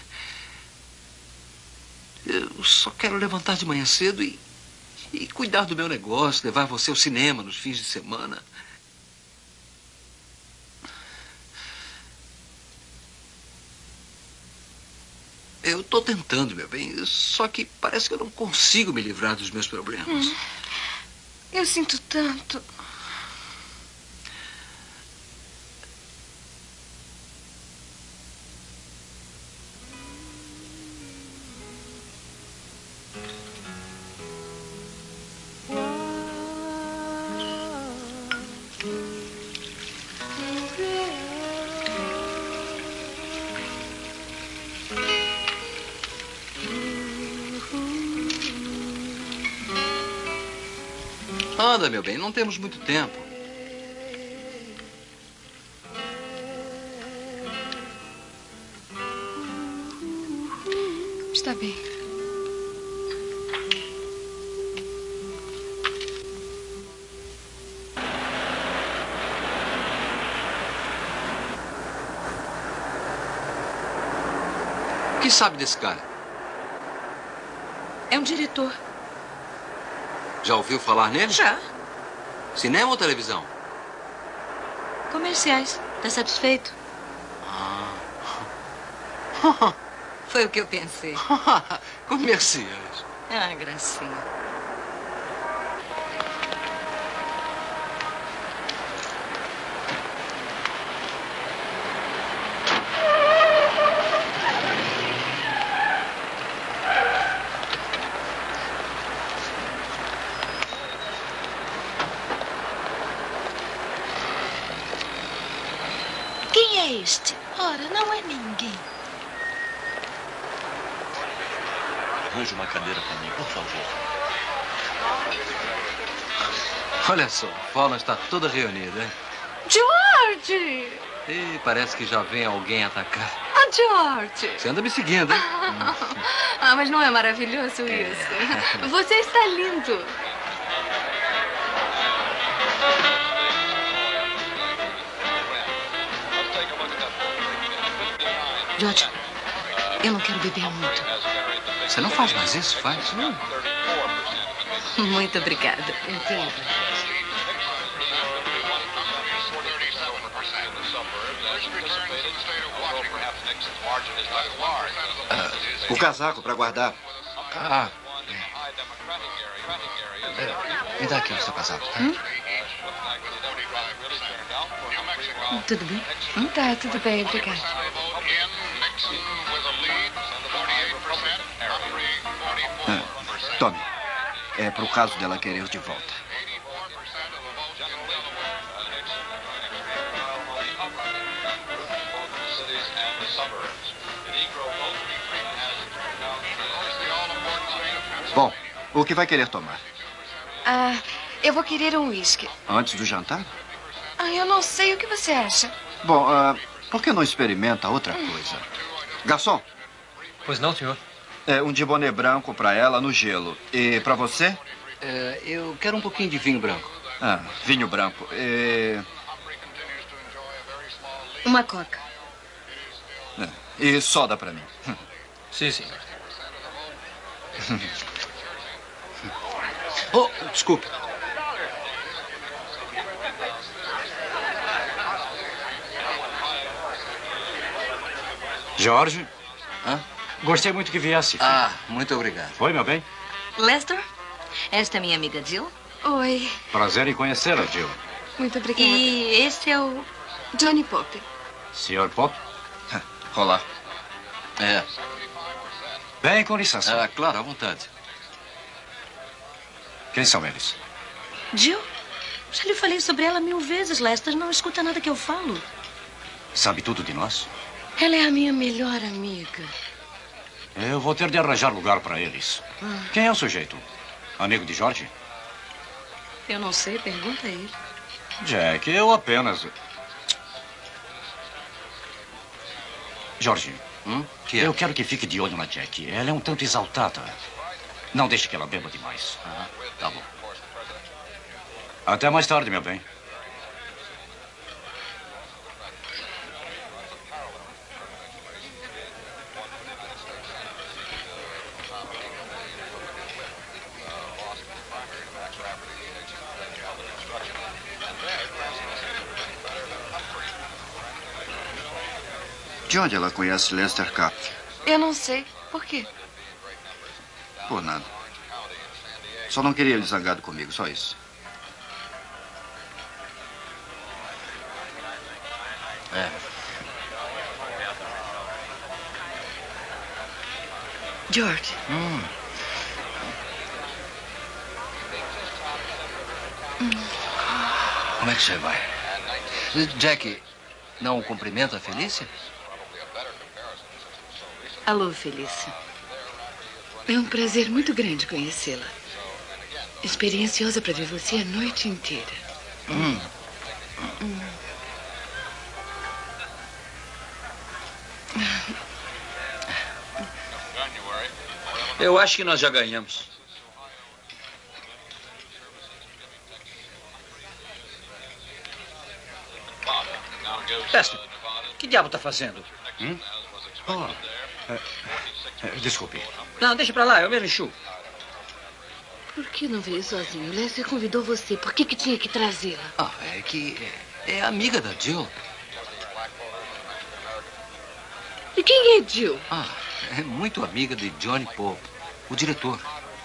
Eu só quero levantar de manhã cedo e cuidar do meu negócio, levar você ao cinema nos fins de semana. Eu estou tentando, meu bem, só que parece que eu não consigo me livrar dos meus problemas. Eu sinto tanto. Anda, meu bem, não temos muito tempo. Está bem. O que sabe desse cara? É um diretor. Já ouviu falar nele? Já. Cinema ou televisão? Comerciais. Tá satisfeito? Foi o que eu pensei. Comerciais. Ah, gracinha. Quem é este? Ora, não é ninguém. Arranje uma cadeira para mim, por favor. Olha só, a fauna está toda reunida, hein? George! E parece que já vem alguém atacar. Ah, George! Você anda me seguindo, hein? Ah, mas não é maravilhoso isso? Você está lindo. George, eu não quero beber muito. Você não faz mais isso, faz? Muito obrigada. Entendo. O casaco para guardar. Ah. Me dá aqui o seu casaco, tá? Tudo bem? Tá, tudo bem, obrigada. Tome. É pro caso dela querer de volta. Bom, o que vai querer tomar? Ah, eu vou querer um uísque. Antes do jantar? Ah, eu não sei. O que você acha? Bom, por que não experimenta outra coisa? Garçom. Pois não, senhor. Um Dibonnet branco para ela no gelo. E para você? Eu quero um pouquinho de vinho branco. Ah, vinho branco. Uma coca. E soda para mim. Sim, senhor. Oh, desculpe. Jorge? Hã? Gostei muito que viesse. Filho. Ah, muito obrigado. Oi, meu bem. Lester, esta é minha amiga Jill. Oi. Prazer em conhecê-la, Jill. Muito obrigada. E este é o... Johnny Pop. Sr. Pop? Olá. Bem, com licença. Ah, claro, à vontade. Quem são eles? Jill? Já lhe falei sobre ela 1000 vezes, Lester. Não escuta nada que eu falo. Sabe tudo de nós? Ela é a minha melhor amiga. Eu vou ter de arranjar lugar para eles. Quem é o sujeito? Amigo de Jorge? Eu não sei, pergunta a ele. Jack, eu apenas... Jorge, que é? Eu quero que fique de olho na Jack. Ela é um tanto exaltada. Não deixe que ela beba demais. Tá bom. Até mais tarde, meu bem. De onde ela conhece Lester Cap? Eu não sei. Por quê? Por nada. Só não queria ele zangado comigo, só isso. George. Como é que você vai? Jack, não cumprimenta a Felícia? Alô, Felícia. É um prazer muito grande conhecê-la. Esperei ansiosa para ver você a noite inteira. Eu acho que nós já ganhamos. Preston, que diabo tá fazendo? Desculpe. Não, deixa pra lá, eu mesmo enxugo. Por que não veio sozinho? Lester convidou você. Por que tinha que trazê-la? Ah, é que é amiga da Jill. E quem é Jill? Ah, é muito amiga de Johnny Pope, o diretor.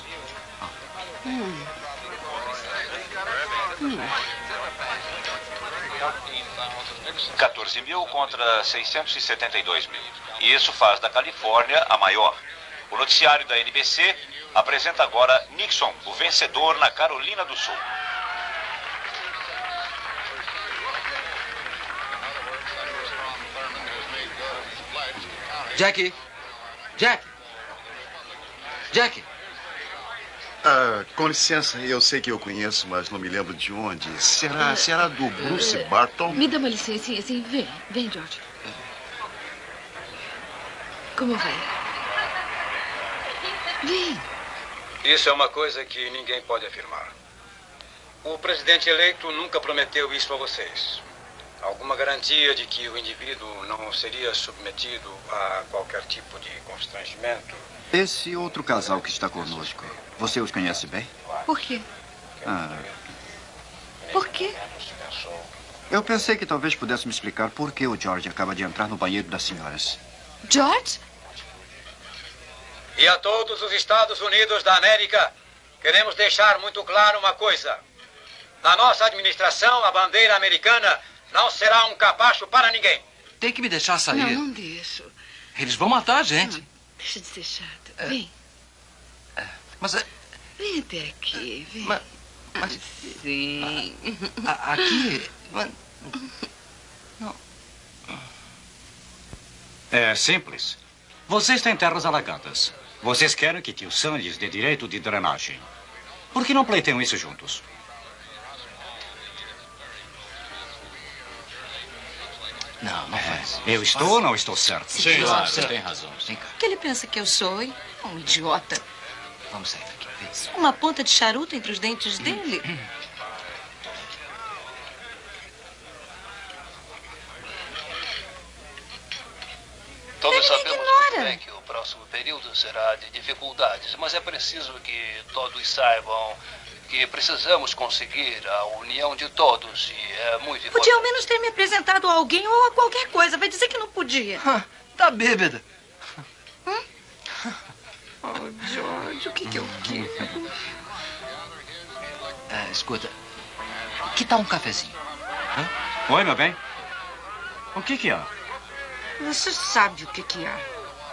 14.000 contra 672.000. E isso faz da Califórnia a maior. O noticiário da NBC apresenta agora Nixon, o vencedor na Carolina do Sul. Jackie! Jack! Jack! Com licença, eu sei que eu conheço, mas não me lembro de onde. Será do Bruce Barton? Me dá uma licencinha, assim. Vem, George. Como vai? Vem. Isso é uma coisa que ninguém pode afirmar. O presidente eleito nunca prometeu isso a vocês. Alguma garantia de que o indivíduo não seria submetido a qualquer tipo de constrangimento? Esse outro casal que está conosco, você os conhece bem? Por quê? Por quê? Eu pensei que talvez pudesse me explicar por que o George acaba de entrar no banheiro das senhoras. George? E a todos os Estados Unidos da América, queremos deixar muito claro uma coisa. Na nossa administração, a bandeira americana não será um capacho para ninguém. Tem que me deixar sair. Não deixo. Eles vão matar a gente. Deixa de ser chato. Vem. Mas... Vem até aqui, vem. Mas sim. Aqui... Não. É simples. Vocês têm terras alagadas. Vocês querem que tio Sam lhes dê direito de drenagem. Por que não pleiteiam isso juntos? Não faz. Eu estou ou não estou certo? Sim, claro, você tem razão. Vem cá. O que ele pensa que eu sou, hein? Um idiota. Vamos sair daqui. Só uma ponta de charuto entre os dentes dele. Todos sabemos muito bem que o próximo período será de dificuldades, mas é preciso que todos saibam que precisamos conseguir a união de todos e é muito importante. Podia ao menos ter me apresentado a alguém ou a qualquer coisa. Vai dizer que não podia. Tá bêbada. Oh, George, o que eu quero? Escuta, que tal um cafezinho? Oi, meu bem. O que há? Você sabe o que há.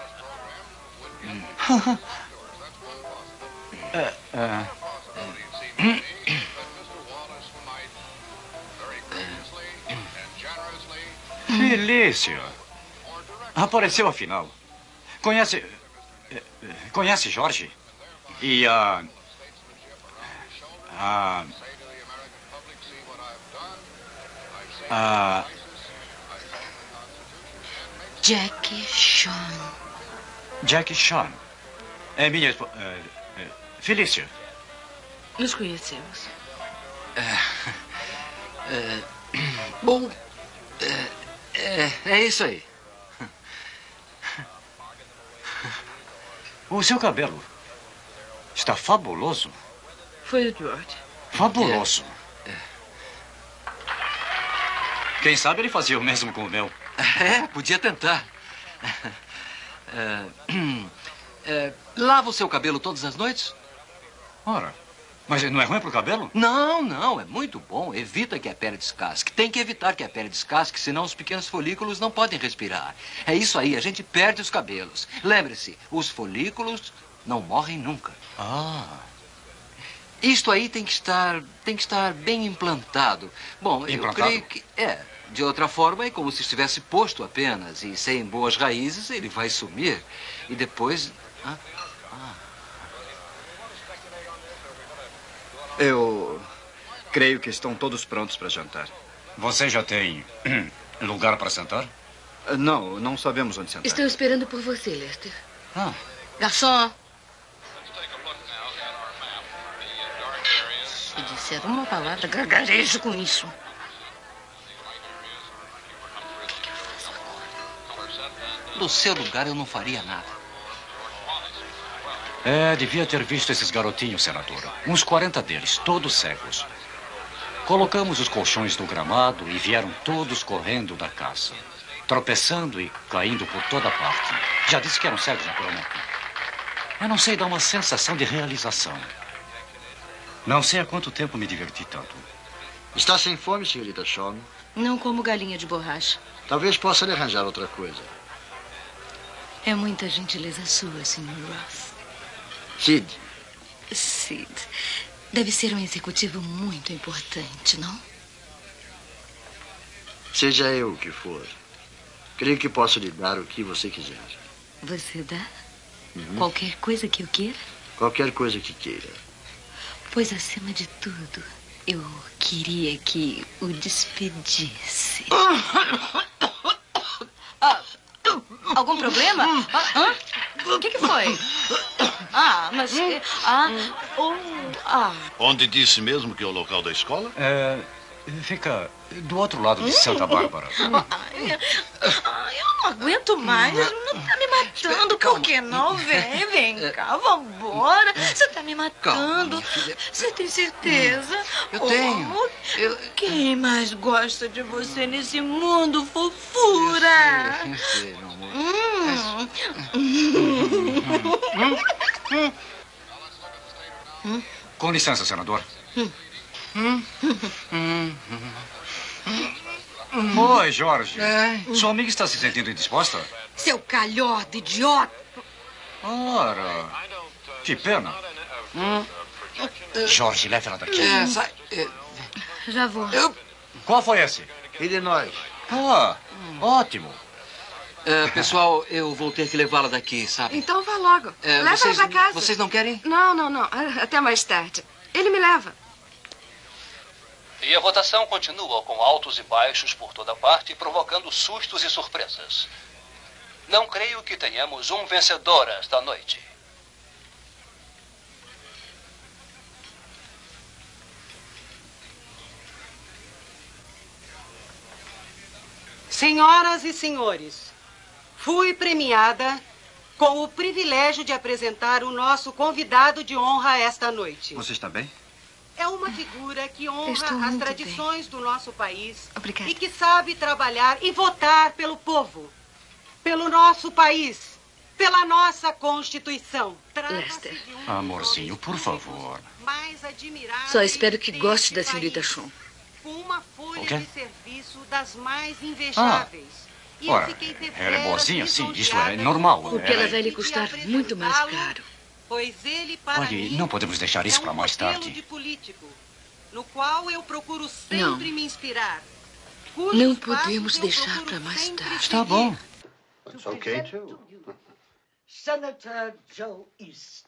Felícia. Apareceu afinal. Conhece Jorge? E Jackie Sean. Jackie Sean. É minha esposa. Felícia. Nos conhecemos. Bom, é isso aí. O seu cabelo está fabuloso. Foi o George. Fabuloso. Quem sabe ele fazia o mesmo com o meu. Podia tentar. Lava o seu cabelo todas as noites? Ora, mas não é ruim pro cabelo? Não, é muito bom. Evita que a pele descasque. Tem que evitar que a pele descasque, senão os pequenos folículos não podem respirar. É isso aí, a gente perde os cabelos. Lembre-se, os folículos não morrem nunca. Isto aí tem que estar bem implantado. Bom, implantado? Eu creio que... De outra forma, é como se estivesse posto apenas. E sem boas raízes, ele vai sumir. E depois... Eu creio que estão todos prontos para jantar. Você já tem lugar para sentar? Não sabemos onde sentar. Estou esperando por você, Lester. Garçom. Se disser uma palavra, gargarejo com isso. No seu lugar, eu não faria nada. Devia ter visto esses garotinhos, senadora. Uns 40 deles, todos cegos. Colocamos os colchões no gramado e vieram todos correndo da caça. Tropeçando e caindo por toda parte. Já disse que eram cegos, naturalmente. Eu não sei, dá uma sensação de realização. Não sei há quanto tempo me diverti tanto. Está sem fome, senhorita Shaw? Não como galinha de borracha. Talvez possa lhe arranjar outra coisa. É muita gentileza sua, Sr. Roth. Sid. Sid. Deve ser um executivo muito importante, não? Seja eu o que for, creio que posso lhe dar o que você quiser. Você dá? Qualquer coisa que eu queira? Qualquer coisa que queira. Pois, acima de tudo, eu queria que o despedisse. Algum problema? O que foi? Mas... Onde disse mesmo que é o local da escola? Fica do outro lado de Santa Bárbara. Eu não aguento mais. Não tá me matando. Por que não? Vem cá, vambora. Você tá me matando. Você tem certeza? Eu tenho. Quem mais gosta de você nesse mundo, fofura? Eu sei, meu amor. Com licença, senador. Oi, Jorge. Sua amiga está se sentindo indisposta? Seu calhordo, idiota. Ora, que pena. Jorge, leve ela daqui. Já vou. Qual foi esse? Illinois. Ótimo. Pessoal, eu vou ter que levá-la daqui, sabe? Então vá logo. Leva ela pra casa. Vocês não querem? Não. Até mais tarde. Ele me leva. E a votação continua com altos e baixos por toda parte, provocando sustos e surpresas. Não creio que tenhamos um vencedor esta noite. Senhoras e senhores, fui premiada com o privilégio de apresentar o nosso convidado de honra esta noite. Você está bem? É uma figura que honra as tradições do nosso país. Obrigada. E que sabe trabalhar e votar pelo povo, pelo nosso país, pela nossa Constituição. Lester. Amorzinho, por favor. Só espero que goste da senhorita Shaw. Com uma folha de serviço das mais Ah, invejáveis. E eu ora, fiquei ela é boazinha, sim, isto é lisonjeada normal. Porque ela vai lhe custar muito mais caro. Pois ele, para Olha, mim, não podemos deixar isso é para mais modelo tarde. de político, no qual eu procuro sempre Não. me inspirar. Não podemos deixar para mais tarde. Está bom. It's okay, too. Senator Joe East.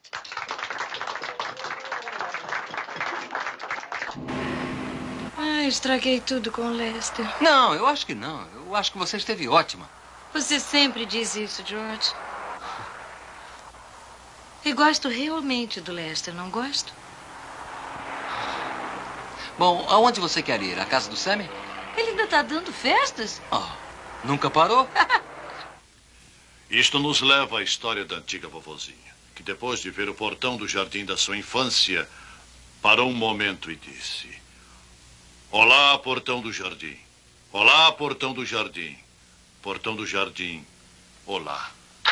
Estraguei tudo com o Lester. Não, eu acho que não. Eu acho que você esteve ótima. Você sempre diz isso, George. E gosto realmente do Lester, não gosto? Bom, aonde você quer ir? A casa do Sammy? Ele ainda está dando festas? Nunca parou? Isto nos leva à história da antiga vovozinha, que depois de ver o portão do jardim da sua infância, parou um momento e disse: Olá, portão do jardim. Olá, portão do jardim. Portão do jardim. Olá.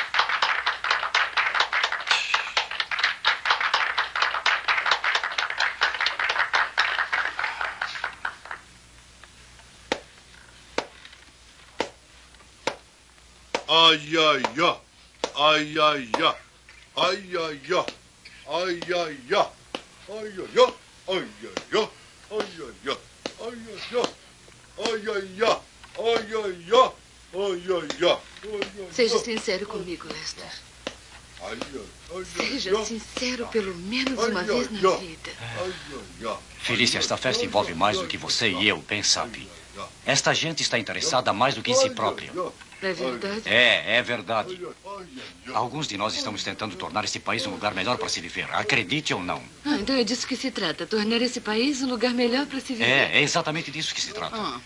Ai, ai, ai. Ai, ai, ai. Ai, ai, ai. Ai, ai, ai. Ai, ai, ai. Ai, ai, ai. Ai, ai, ai. Ai, ai, ai. Ai, ai, ai. Ai, ai, ai. Ai, ai, ai. Seja sincero comigo, Lester. Seja sincero pelo menos uma vez na vida. Felícia, esta festa envolve mais do que você e eu bem sabe. Esta gente está interessada mais do que em si própria. É verdade? É verdade. Alguns de nós estamos tentando tornar este país um lugar melhor para se viver. Acredite ou não. Então é disso que se trata. Tornar esse país um lugar melhor para se viver. É exatamente disso que se trata.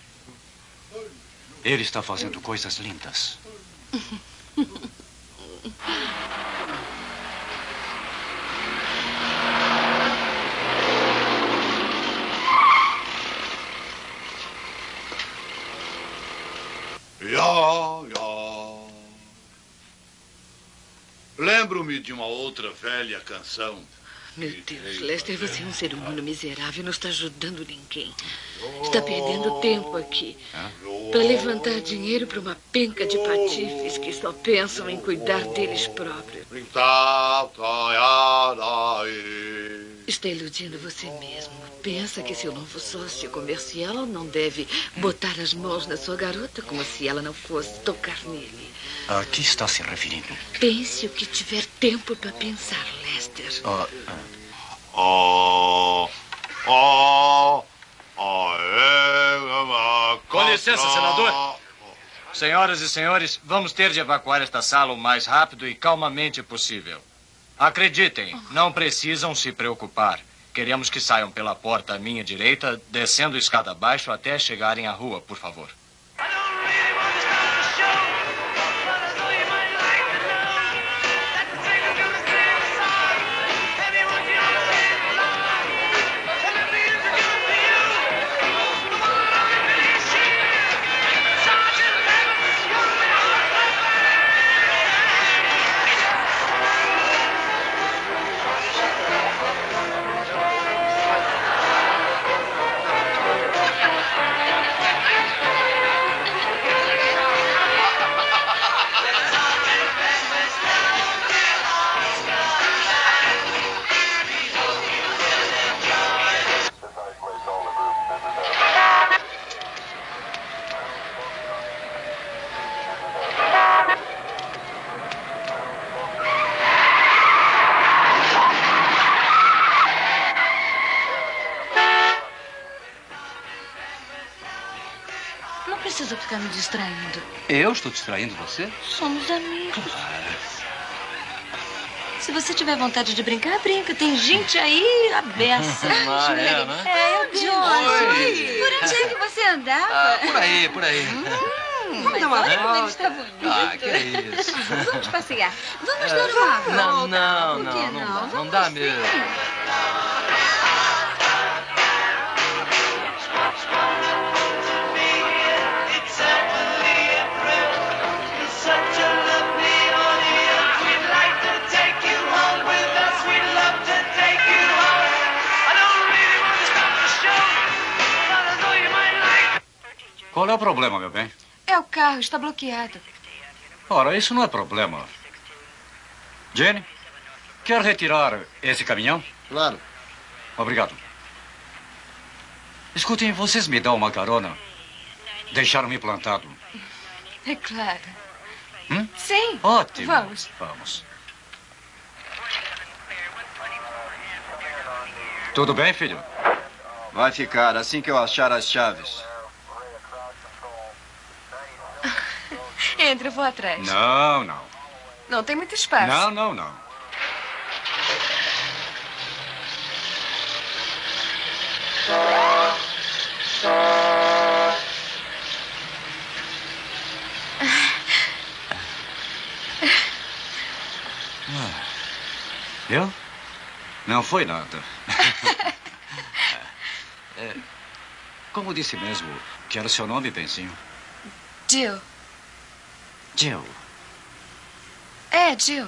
Ele está fazendo coisas lindas. Lembro-me de uma outra velha canção. Meu Deus, Lester, você é um ser humano miserável, não está ajudando ninguém. Está perdendo tempo aqui para levantar dinheiro para uma penca de patifes que só pensam em cuidar deles próprios. Está iludindo você mesmo. Pensa que seu novo sócio comercial não deve botar as mãos na sua garota como se ela não fosse tocar nele. A que está se referindo? Pense o que tiver tempo para pensar, Lester. Com licença, senador. Senhoras e senhores, vamos ter de evacuar esta sala o mais rápido e calmamente possível. Acreditem, não precisam se preocupar. Queremos que saiam pela porta à minha direita, descendo escada abaixo até chegarem à rua, por favor. Não precisa ficar me distraindo. Eu estou distraindo você? Somos amigos. Se você tiver vontade de brincar, brinca. Tem gente aí à beça. É o John. Por onde é que você andava? Por aí, por aí. Vamos dar uma volta. Ele está bonito. Que é isso. Vamos passear. Vamos dar uma volta. Não dá mesmo. Qual é o problema, meu bem? É o carro, está bloqueado. Ora, isso não é problema. Jenny, quer retirar esse caminhão? Claro. Obrigado. Escutem, vocês me dão uma carona? Deixaram-me plantado. É claro. Sim. Ótimo. Vamos. Tudo bem, filho? Vai ficar assim que eu achar as chaves. Entra, eu vou atrás. Não. Não tem muito espaço. Não. Viu? Não foi nada. Como disse mesmo, que era o seu nome, benzinho? Jill. Jill. É, Jill.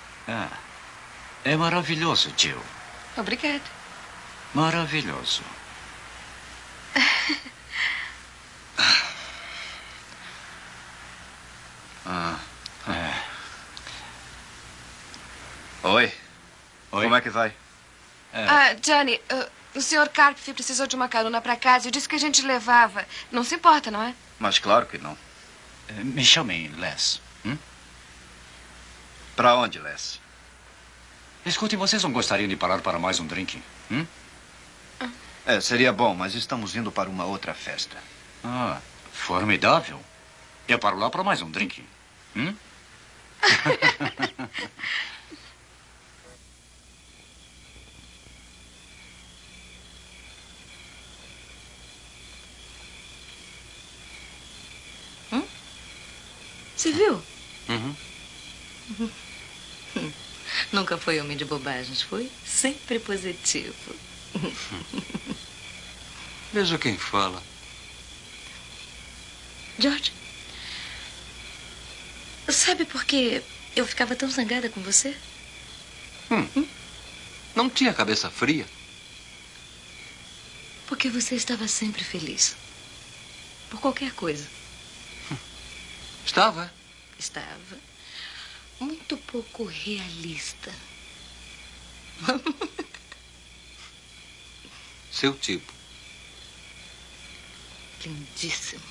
É maravilhoso, Jill. Obrigada. Maravilhoso. Oi. Como é que vai? Johnny, o Sr. Carpfe precisou de uma carona para casa e disse que a gente levava. Não se importa, não é? Mas claro que não. Me chamem Les. Pra onde, Les? Escute, vocês não gostariam de parar para mais um drink? Seria bom, mas estamos indo para uma outra festa. Ah, formidável. Eu paro lá para mais um drink. Você viu? Uhum. Nunca foi homem de bobagens, foi? Sempre positivo. Veja quem fala. George, sabe por que eu ficava tão zangada com você? Não tinha cabeça fria? Porque você estava sempre feliz. Por qualquer coisa. Estava? Estava. Muito pouco realista. Seu tipo. Lindíssimo.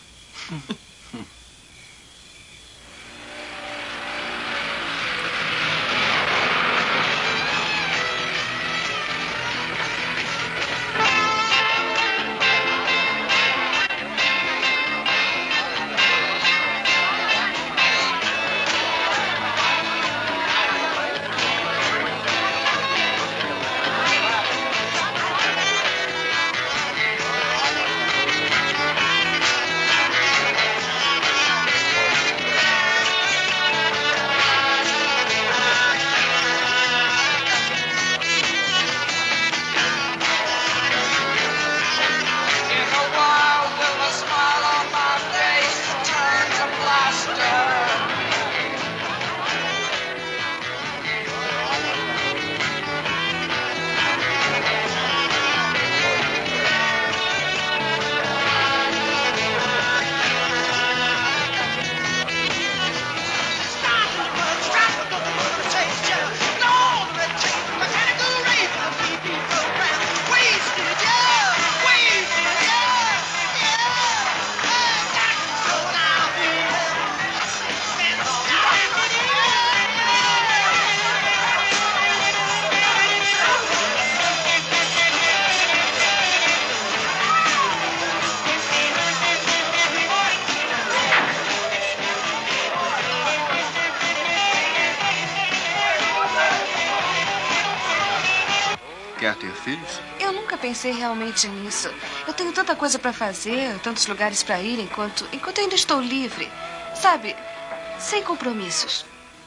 Quer ter filhos? Eu nunca pensei realmente nisso. Eu tenho tanta coisa para fazer, tantos lugares para ir enquanto eu ainda estou livre. Sabe, sem compromissos.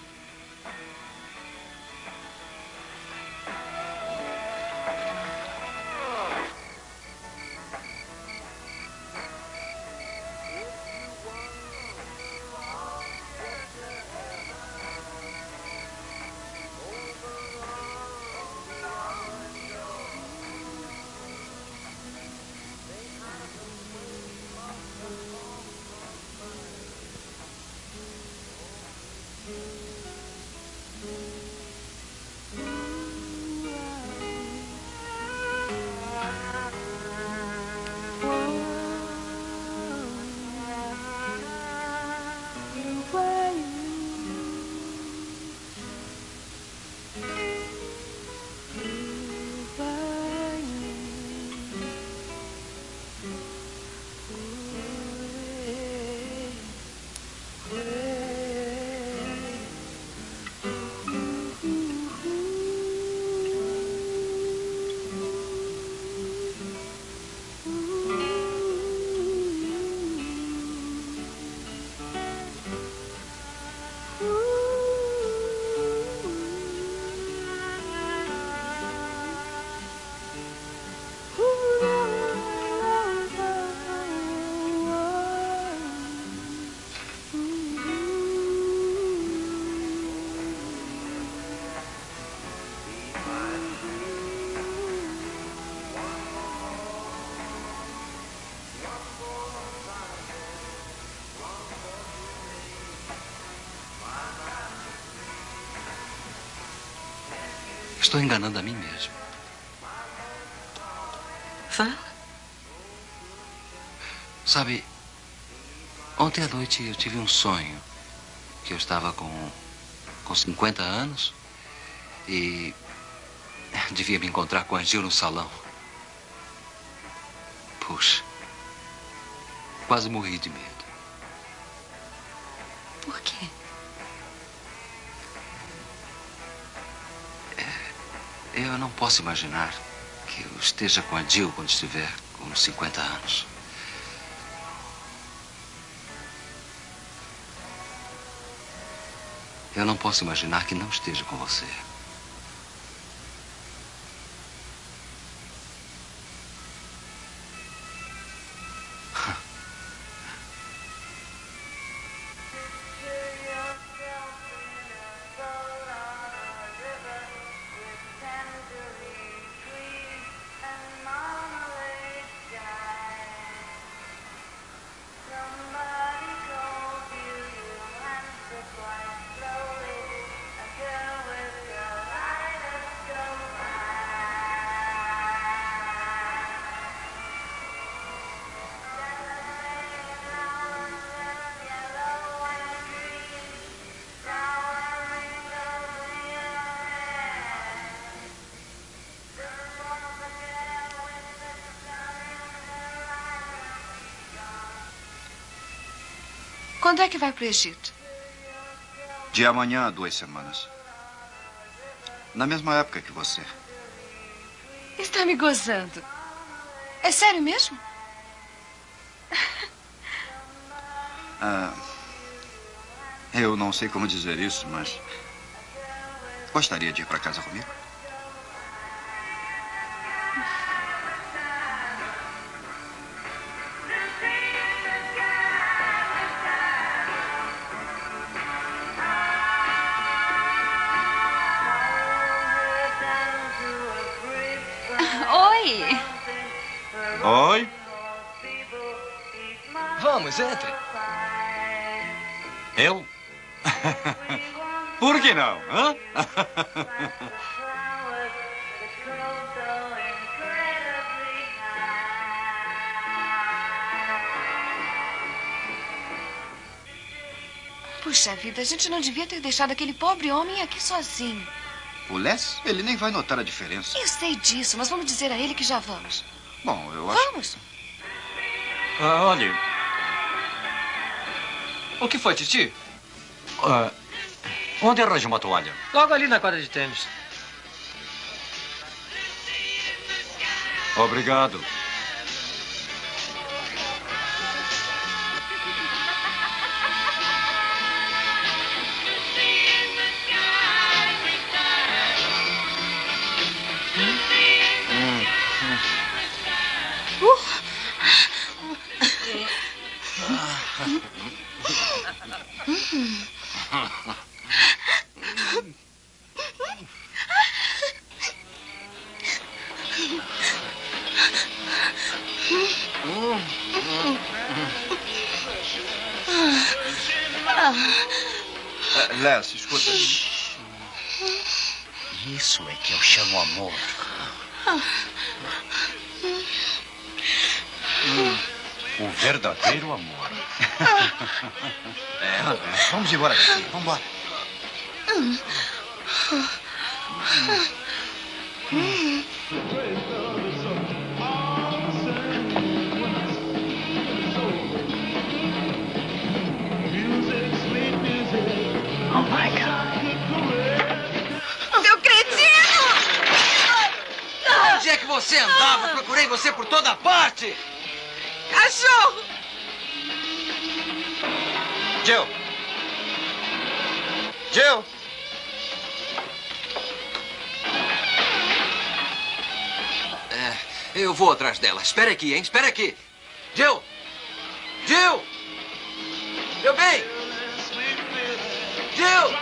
Estou enganando a mim mesmo. Fala. Sabe, ontem à noite eu tive um sonho que eu estava com com 50 anos e devia me encontrar com a Gil no salão. Puxa, quase morri de medo. Por quê? Eu não posso imaginar que eu esteja com a Jill quando estiver com 50 anos. Eu não posso imaginar que não esteja com você. Quando é que vai para o Egito? De amanhã a 2 semanas. Na mesma época que você. Está me gozando. É sério mesmo? Eu não sei como dizer isso, mas... gostaria de ir para casa comigo? Oi? Vamos, entre. Eu? Por que não, hã? Puxa vida, a gente não devia ter deixado aquele pobre homem aqui sozinho. O Les? Ele nem vai notar a diferença. Eu sei disso, mas vamos dizer a ele que já vamos. Bom, eu acho... Vamos. Olhe... O que foi, Titi? Onde arranjo uma toalha? Logo ali na quadra de tênis. Obrigado. Les, escuta. Isso é que eu chamo amor. O verdadeiro amor. Vamos embora daqui. Vamos embora. Oh, my God. Meu cretino! Onde é que você andava? Procurei você por toda parte. Cachorro! Jill! Jill! Eu vou atrás dela. Espera aqui, hein? Espera aqui. Jill! Jill! Meu bem! Jill!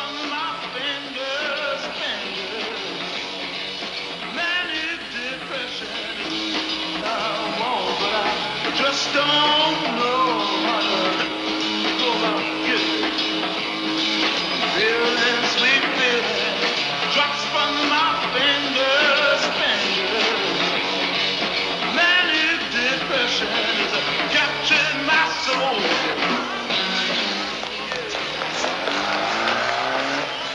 Just don't know how to go about getting. Feeling sweet feeling, drops from my fingers. Manic depression has captured my soul.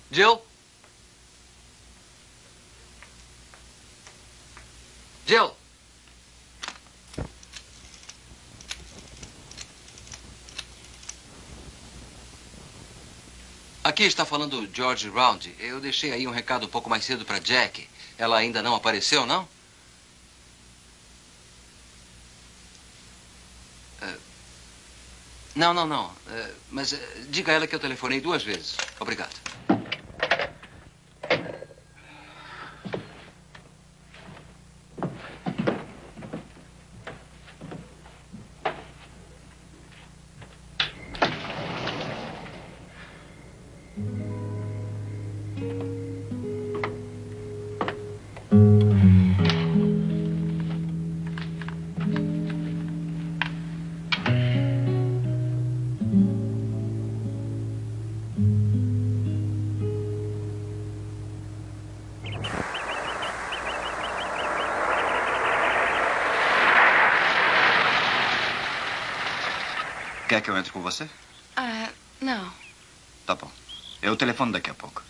Jill? Jill? Aqui está falando George Round. Eu deixei aí um recado um pouco mais cedo para Jack. Ela ainda não apareceu, não? Não. Mas diga a ela que eu telefonei 2 vezes. Obrigado. Quer que eu entre com você? Não. Tá bom. Eu telefono daqui a pouco.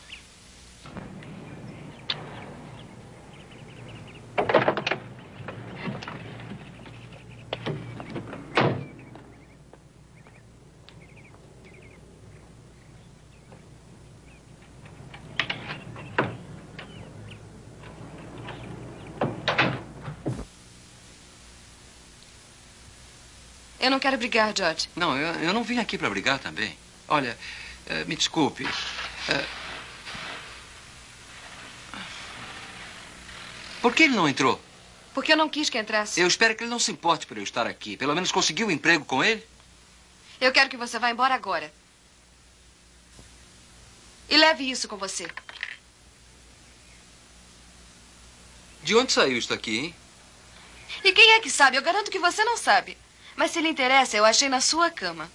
Eu não quero brigar, George. Não, eu não vim aqui para brigar também. Olha, me desculpe. Por que ele não entrou? Porque eu não quis que entrasse. Eu espero que ele não se importe por eu estar aqui. Pelo menos conseguiu um emprego com ele? Eu quero que você vá embora agora. E leve isso com você. De onde saiu isso aqui, hein? E quem é que sabe? Eu garanto que você não sabe. Mas se lhe interessa, eu achei na sua cama.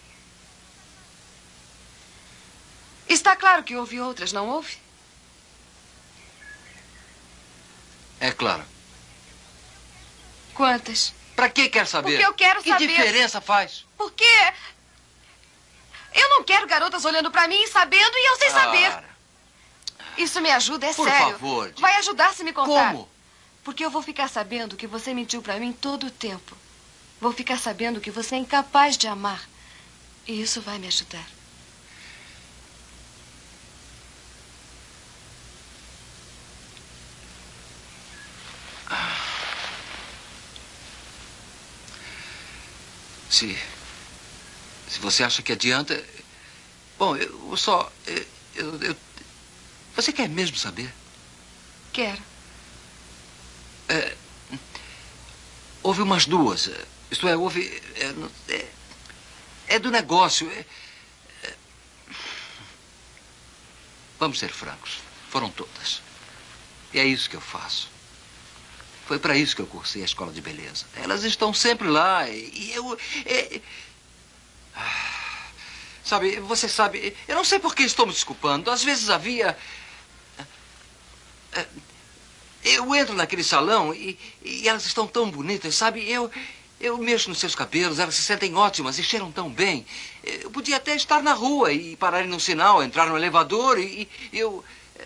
Está claro que houve outras, não houve? É claro. Quantas? Pra que quer saber? Porque eu quero saber. Que diferença faz? Porque eu não quero garotas olhando pra mim e sabendo e eu sem saber. Isso me ajuda, é sério. Por favor. Vai ajudar se me contar. Como? Porque eu vou ficar sabendo que você mentiu pra mim todo o tempo. Vou ficar sabendo que você é incapaz de amar. E isso vai me ajudar. Se você acha que adianta... Bom, eu só... Você quer mesmo saber? Quero. Houve umas 2. Isto é, houve... É do negócio. Vamos ser francos. Foram todas. E é isso que eu faço. Foi para isso que eu cursei a escola de beleza. Elas estão sempre lá e eu... Sabe, você sabe... Eu não sei por que estou me desculpando. Às vezes havia... Eu entro naquele salão e elas estão tão bonitas, sabe? Eu mexo nos seus cabelos, elas se sentem ótimas e cheiram tão bem. Eu podia até estar na rua e parar num sinal, entrar no elevador e eu...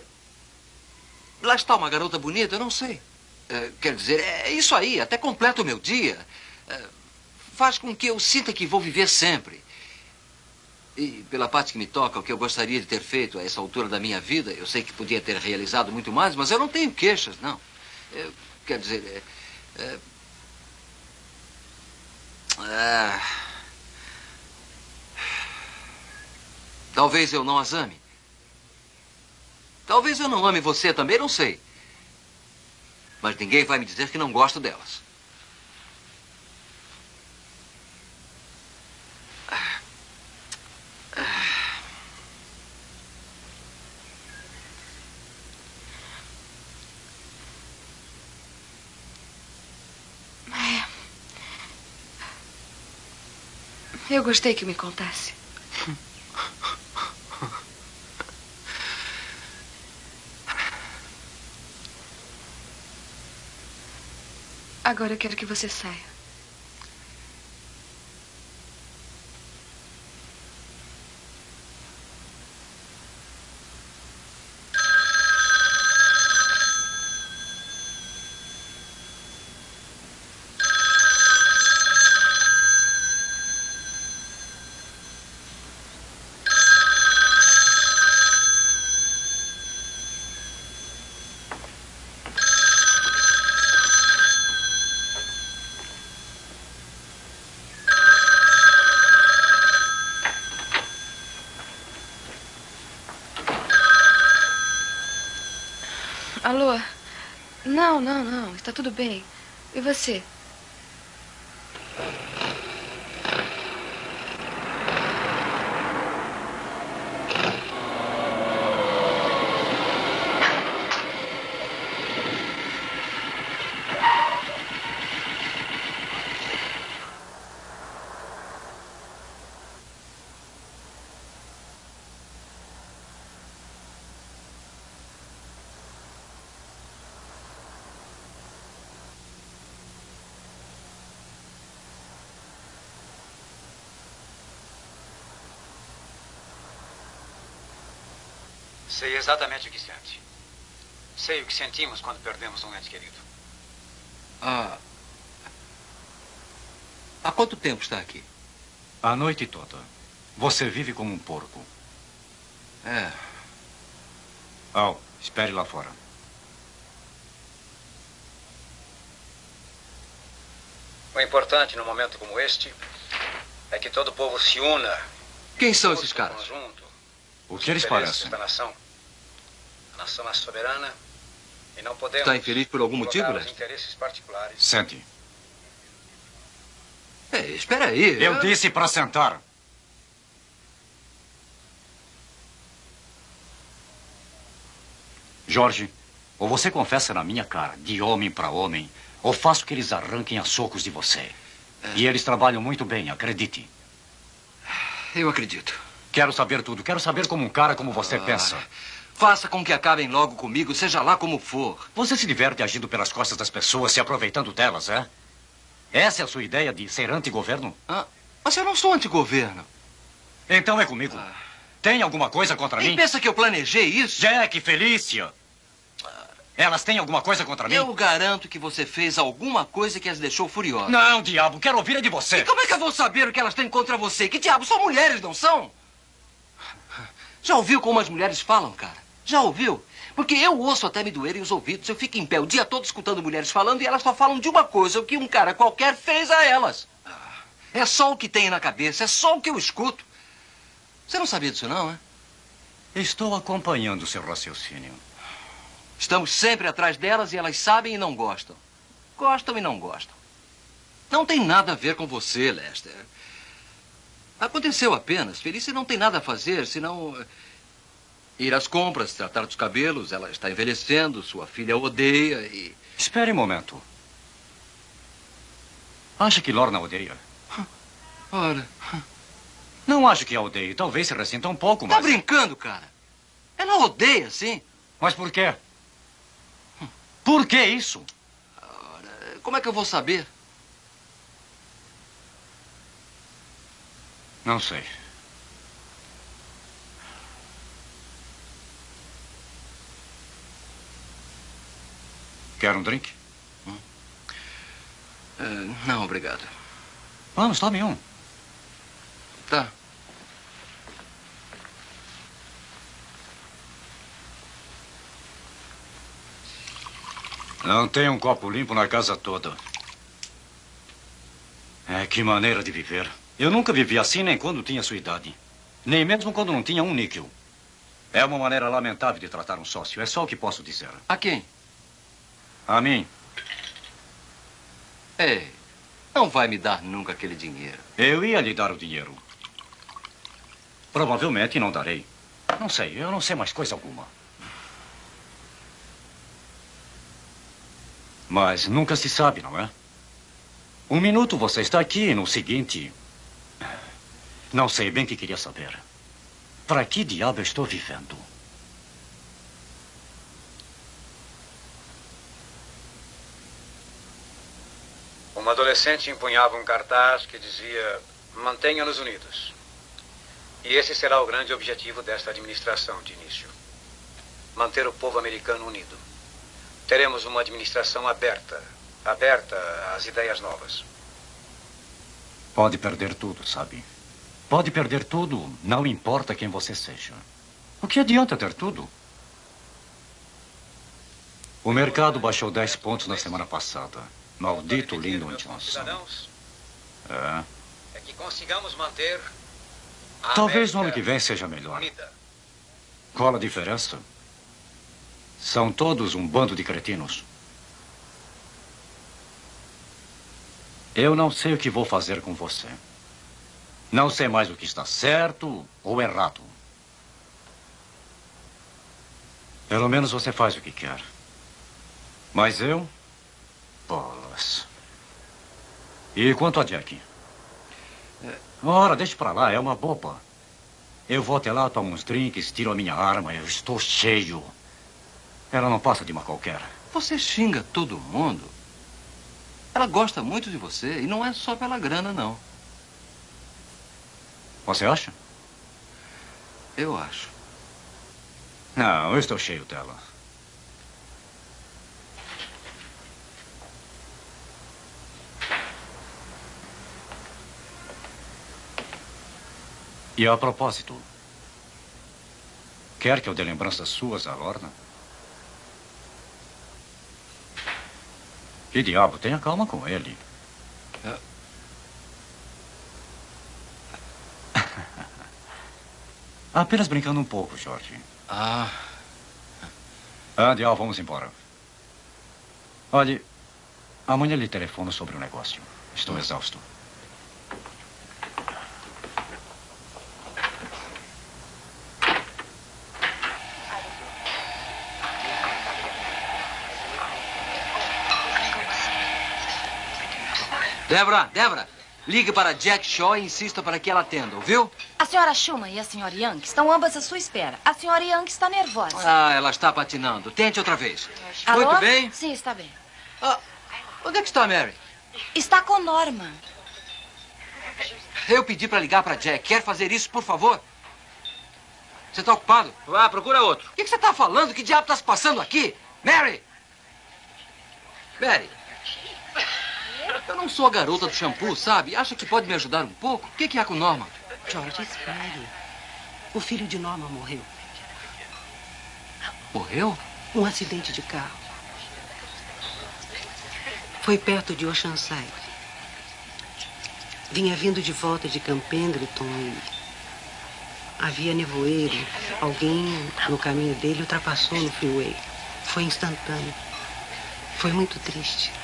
Lá está uma garota bonita, eu não sei. Quer dizer, é isso aí, até completa o meu dia. Faz com que eu sinta que vou viver sempre. E pela parte que me toca, o que eu gostaria de ter feito a essa altura da minha vida, eu sei que podia ter realizado muito mais, mas eu não tenho queixas, não. Quer dizer, talvez eu não as ame. Talvez eu não ame você também, não sei. Mas ninguém vai me dizer que não gosto delas. Eu gostei que me contasse. Agora eu quero que você saia. Alô? Não. Está tudo bem. E você? Sei exatamente o que sente. Sei o que sentimos quando perdemos um ente querido. Há quanto tempo está aqui? A noite toda. Você vive como um porco. É. Al, espere lá fora. O importante num momento como este é que todo o povo se una. Quem são esses caras? Conjunto, O que eles parecem? da nação. A nação é soberana e não podemos... Está infeliz por algum motivo, colocar os Lester? interesses particulares. Sente. Espera aí. Eu disse para sentar. Jorge, ou você confessa na minha cara, de homem para homem, ou faço que eles arranquem a socos de você. E eles trabalham muito bem, acredite. Eu acredito. Quero saber tudo. Quero saber como um cara como você pensa. Faça com que acabem logo comigo, seja lá como for. Você se diverte agindo pelas costas das pessoas, se aproveitando delas, é? Essa é a sua ideia de ser antigoverno? Mas eu não sou antigoverno. Então é comigo. Tem alguma coisa contra mim? Quem pensa que eu planejei isso? Jack, Felícia. Elas têm alguma coisa contra mim? Eu garanto que você fez alguma coisa que as deixou furiosas. Não, diabo, quero ouvir de você. E como é que eu vou saber o que elas têm contra você? Que diabo, são mulheres, não são? Já ouviu como as mulheres falam, cara? Já ouviu? Porque eu ouço até me doerem os ouvidos. Eu fico em pé o dia todo escutando mulheres falando e elas só falam de uma coisa, o que um cara qualquer fez a elas. É só o que tem na cabeça, é só o que eu escuto. Você não sabia disso, não, é? Estou acompanhando o seu raciocínio. Estamos sempre atrás delas e elas sabem e não gostam. Gostam e não gostam. Não tem nada a ver com você, Lester. Aconteceu apenas. Felícia não tem nada a fazer, senão ir às compras, tratar dos cabelos. Ela está envelhecendo, sua filha odeia e... Espere um momento. Acha que Lorna odeia? Ora... Não acho que a odeie. Talvez se ressinta um pouco, mas... Tá brincando, cara? Ela odeia, sim. Mas por quê? Por que isso? Ora, como é que eu vou saber? Não sei. Quer um drink? Não, obrigado. Vamos, tome um. Tá. Não tem um copo limpo na casa toda. Que maneira de viver. Eu nunca vivi assim nem quando tinha sua idade. Nem mesmo quando não tinha um níquel. É uma maneira lamentável de tratar um sócio. É só o que posso dizer. A quem? A mim. Ei, não vai me dar nunca aquele dinheiro. Eu ia lhe dar o dinheiro. Provavelmente não darei. Não sei, eu não sei mais coisa alguma. Mas nunca se sabe, não é? Um minuto você está aqui e no seguinte... Não sei bem o que queria saber. Para que diabo eu estou vivendo? Uma adolescente empunhava um cartaz que dizia: mantenha-nos unidos. E esse será o grande objetivo desta administração de início. Manter o povo americano unido. Teremos uma administração aberta às ideias novas. Pode perder tudo, sabe? Pode perder tudo, não importa quem você seja. O que adianta ter tudo? O mercado baixou 10 pontos na semana passada. Maldito Lyndon Johnson. É que consigamos manter a Talvez no ano América que vem seja melhor. unida. Qual a diferença? São todos um bando de cretinos. Eu não sei o que vou fazer com você. Não sei mais o que está certo ou errado. Pelo menos você faz o que quer. Mas eu... bolas. E quanto a Jack? Ora, deixe pra lá, é uma boba. Eu vou até lá, tomo uns drinks, tiro a minha arma, eu estou cheio. Ela não passa de uma qualquer. Você xinga todo mundo. Ela gosta muito de você e não é só pela grana, não. Você acha? Eu acho. Não, eu estou cheio dela. E a propósito, quer que eu dê lembranças suas à Lorna? Que diabo, tenha calma com ele. Apenas brincando um pouco, Jorge. Ande, vamos embora. Olhe, amanhã lhe telefono sobre o negócio. Estou exausto. Débora, ligue para Jack Shaw e insista para que ela atenda, ouviu? A senhora Schumann e a senhora Young estão ambas à sua espera. A senhora Young está nervosa. Ela está patinando. Tente outra vez. Alô? Muito bem. Sim, está bem. Onde é que está a Mary? Está com Norma. Eu pedi para ligar para Jack. Quer fazer isso, por favor? Você está ocupado? Vá, procura outro. O que você está falando? Que diabo está se passando aqui? Mary! Mary! Eu não sou a garota do shampoo, sabe? Acha que pode me ajudar um pouco? O que há com Norma? George, espere. O filho de Norma morreu. Morreu? Um acidente de carro. Foi perto de Oceanside. Vinha vindo de volta de Camp Pendleton e... havia nevoeiro. Alguém no caminho dele ultrapassou no freeway. Foi instantâneo. Foi muito triste.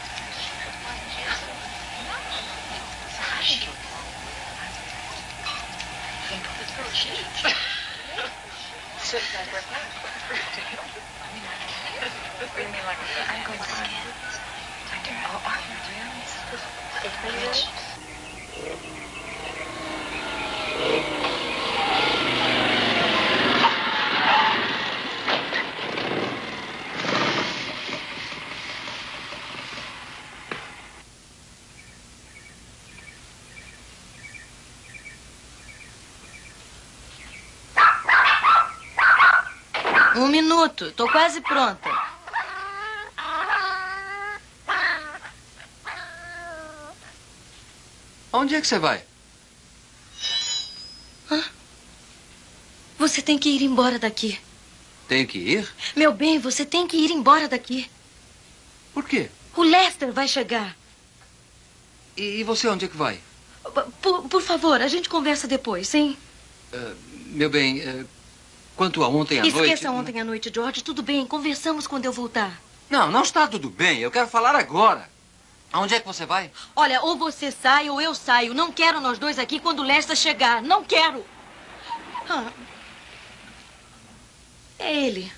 Um minuto, tô quase pronta. Onde é que você vai? Você tem que ir embora daqui. Tenho que ir? Meu bem, você tem que ir embora daqui. Por quê? O Lester vai chegar. E você onde é que vai? Por favor, a gente conversa depois, hein? Meu bem, quanto a ontem à noite... Esqueça ontem à noite, George. Tudo bem, conversamos quando eu voltar. Não está tudo bem. Eu quero falar agora. Aonde é que você vai? Olha, ou você sai ou eu saio. Não quero nós dois aqui quando o Lester chegar. Não quero. É ele.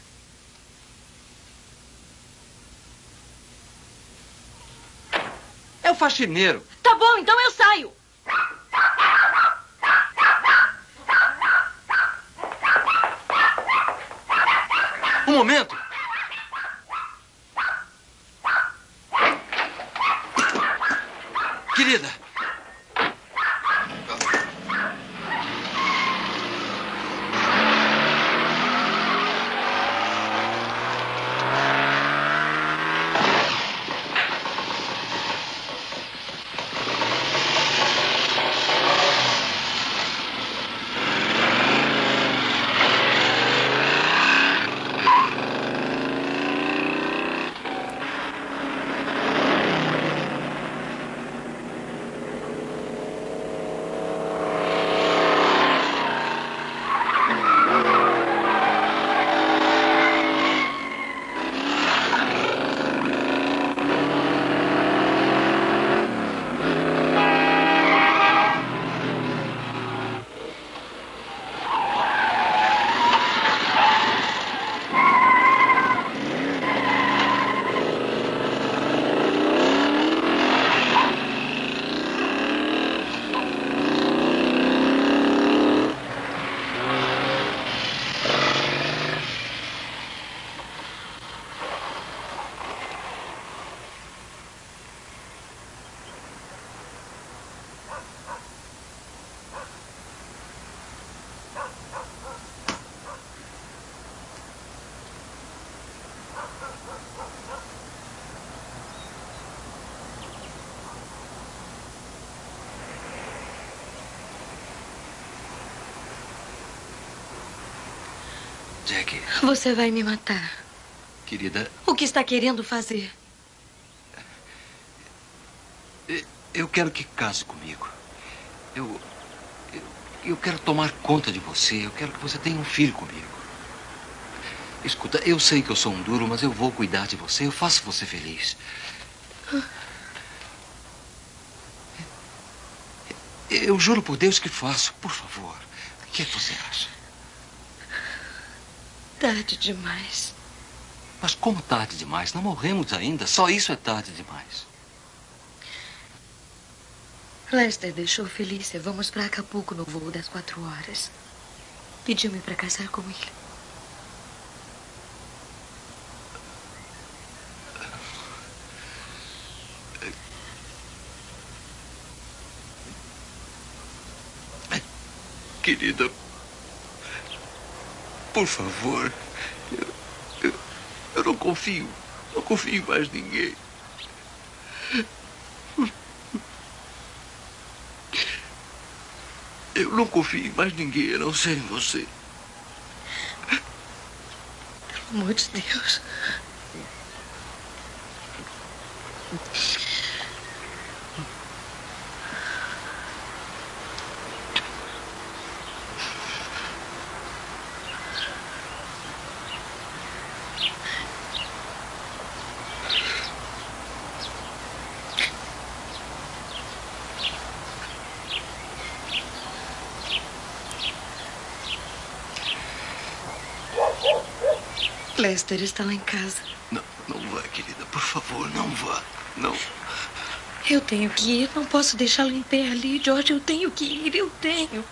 É o faxineiro. Tá bom, então eu saio. Um momento. Querida. Jackie. Você vai me matar. Querida, O que está querendo fazer? eu quero que case comigo. Eu quero tomar conta de você. Eu quero que você tenha um filho comigo. Escuta, eu sei que eu sou um duro, mas eu vou cuidar de você. Eu faço você feliz. Eu juro por Deus que faço. Por favor. O que você acha? Tarde demais. Mas como tarde demais? Não morremos ainda. Só isso é tarde demais. Lester deixou Felícia. Vamos para Acapulco no voo das 4 horas. Pediu-me para casar com ele. Querida, por favor, eu não confio em mais ninguém. Eu não confio em mais ninguém, a não ser em você. Pelo amor de Deus. Lester está lá em casa. Não vá, querida. Por favor, não vá. Não. Eu tenho que ir. Não posso deixá-lo em pé ali, George. Eu tenho que ir. Eu tenho.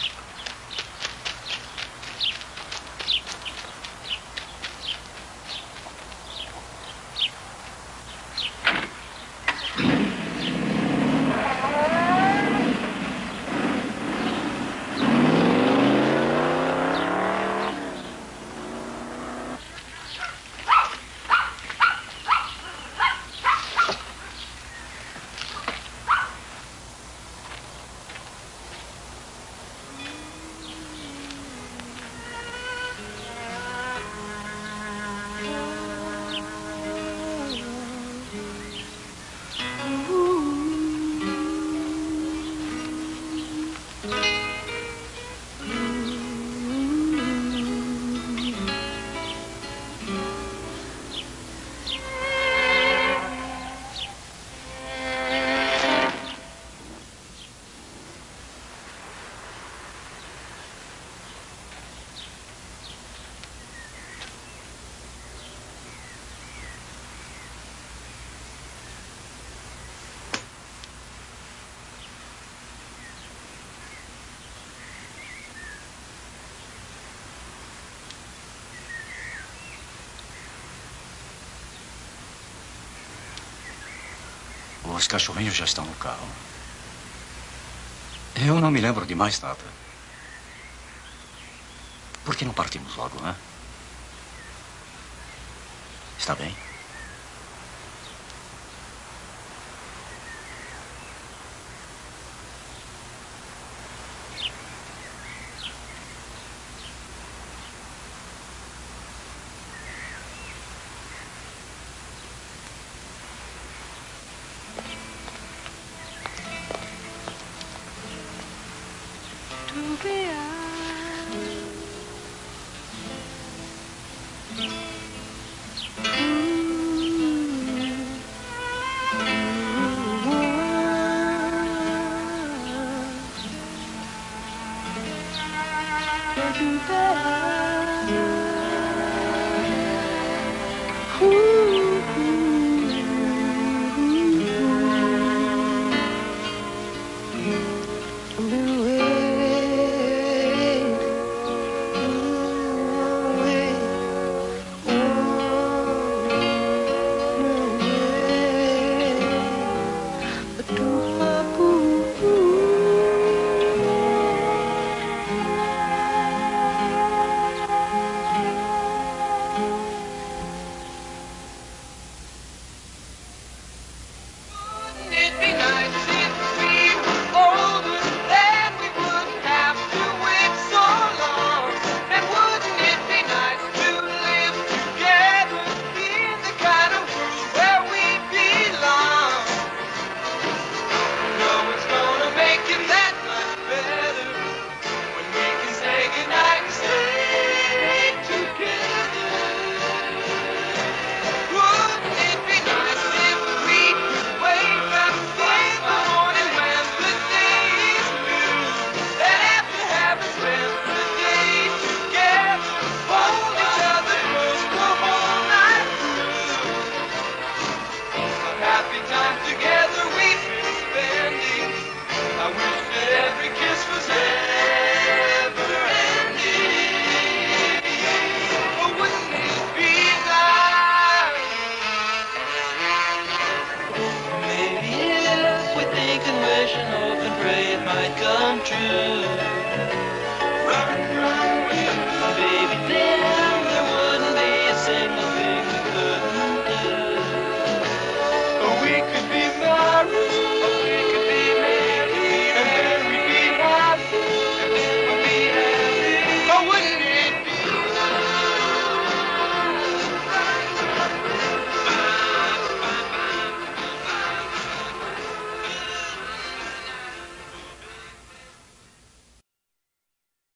Os cachorrinhos já estão no carro. Eu não me lembro de mais nada. Por que não partimos logo, né? Está bem? do that.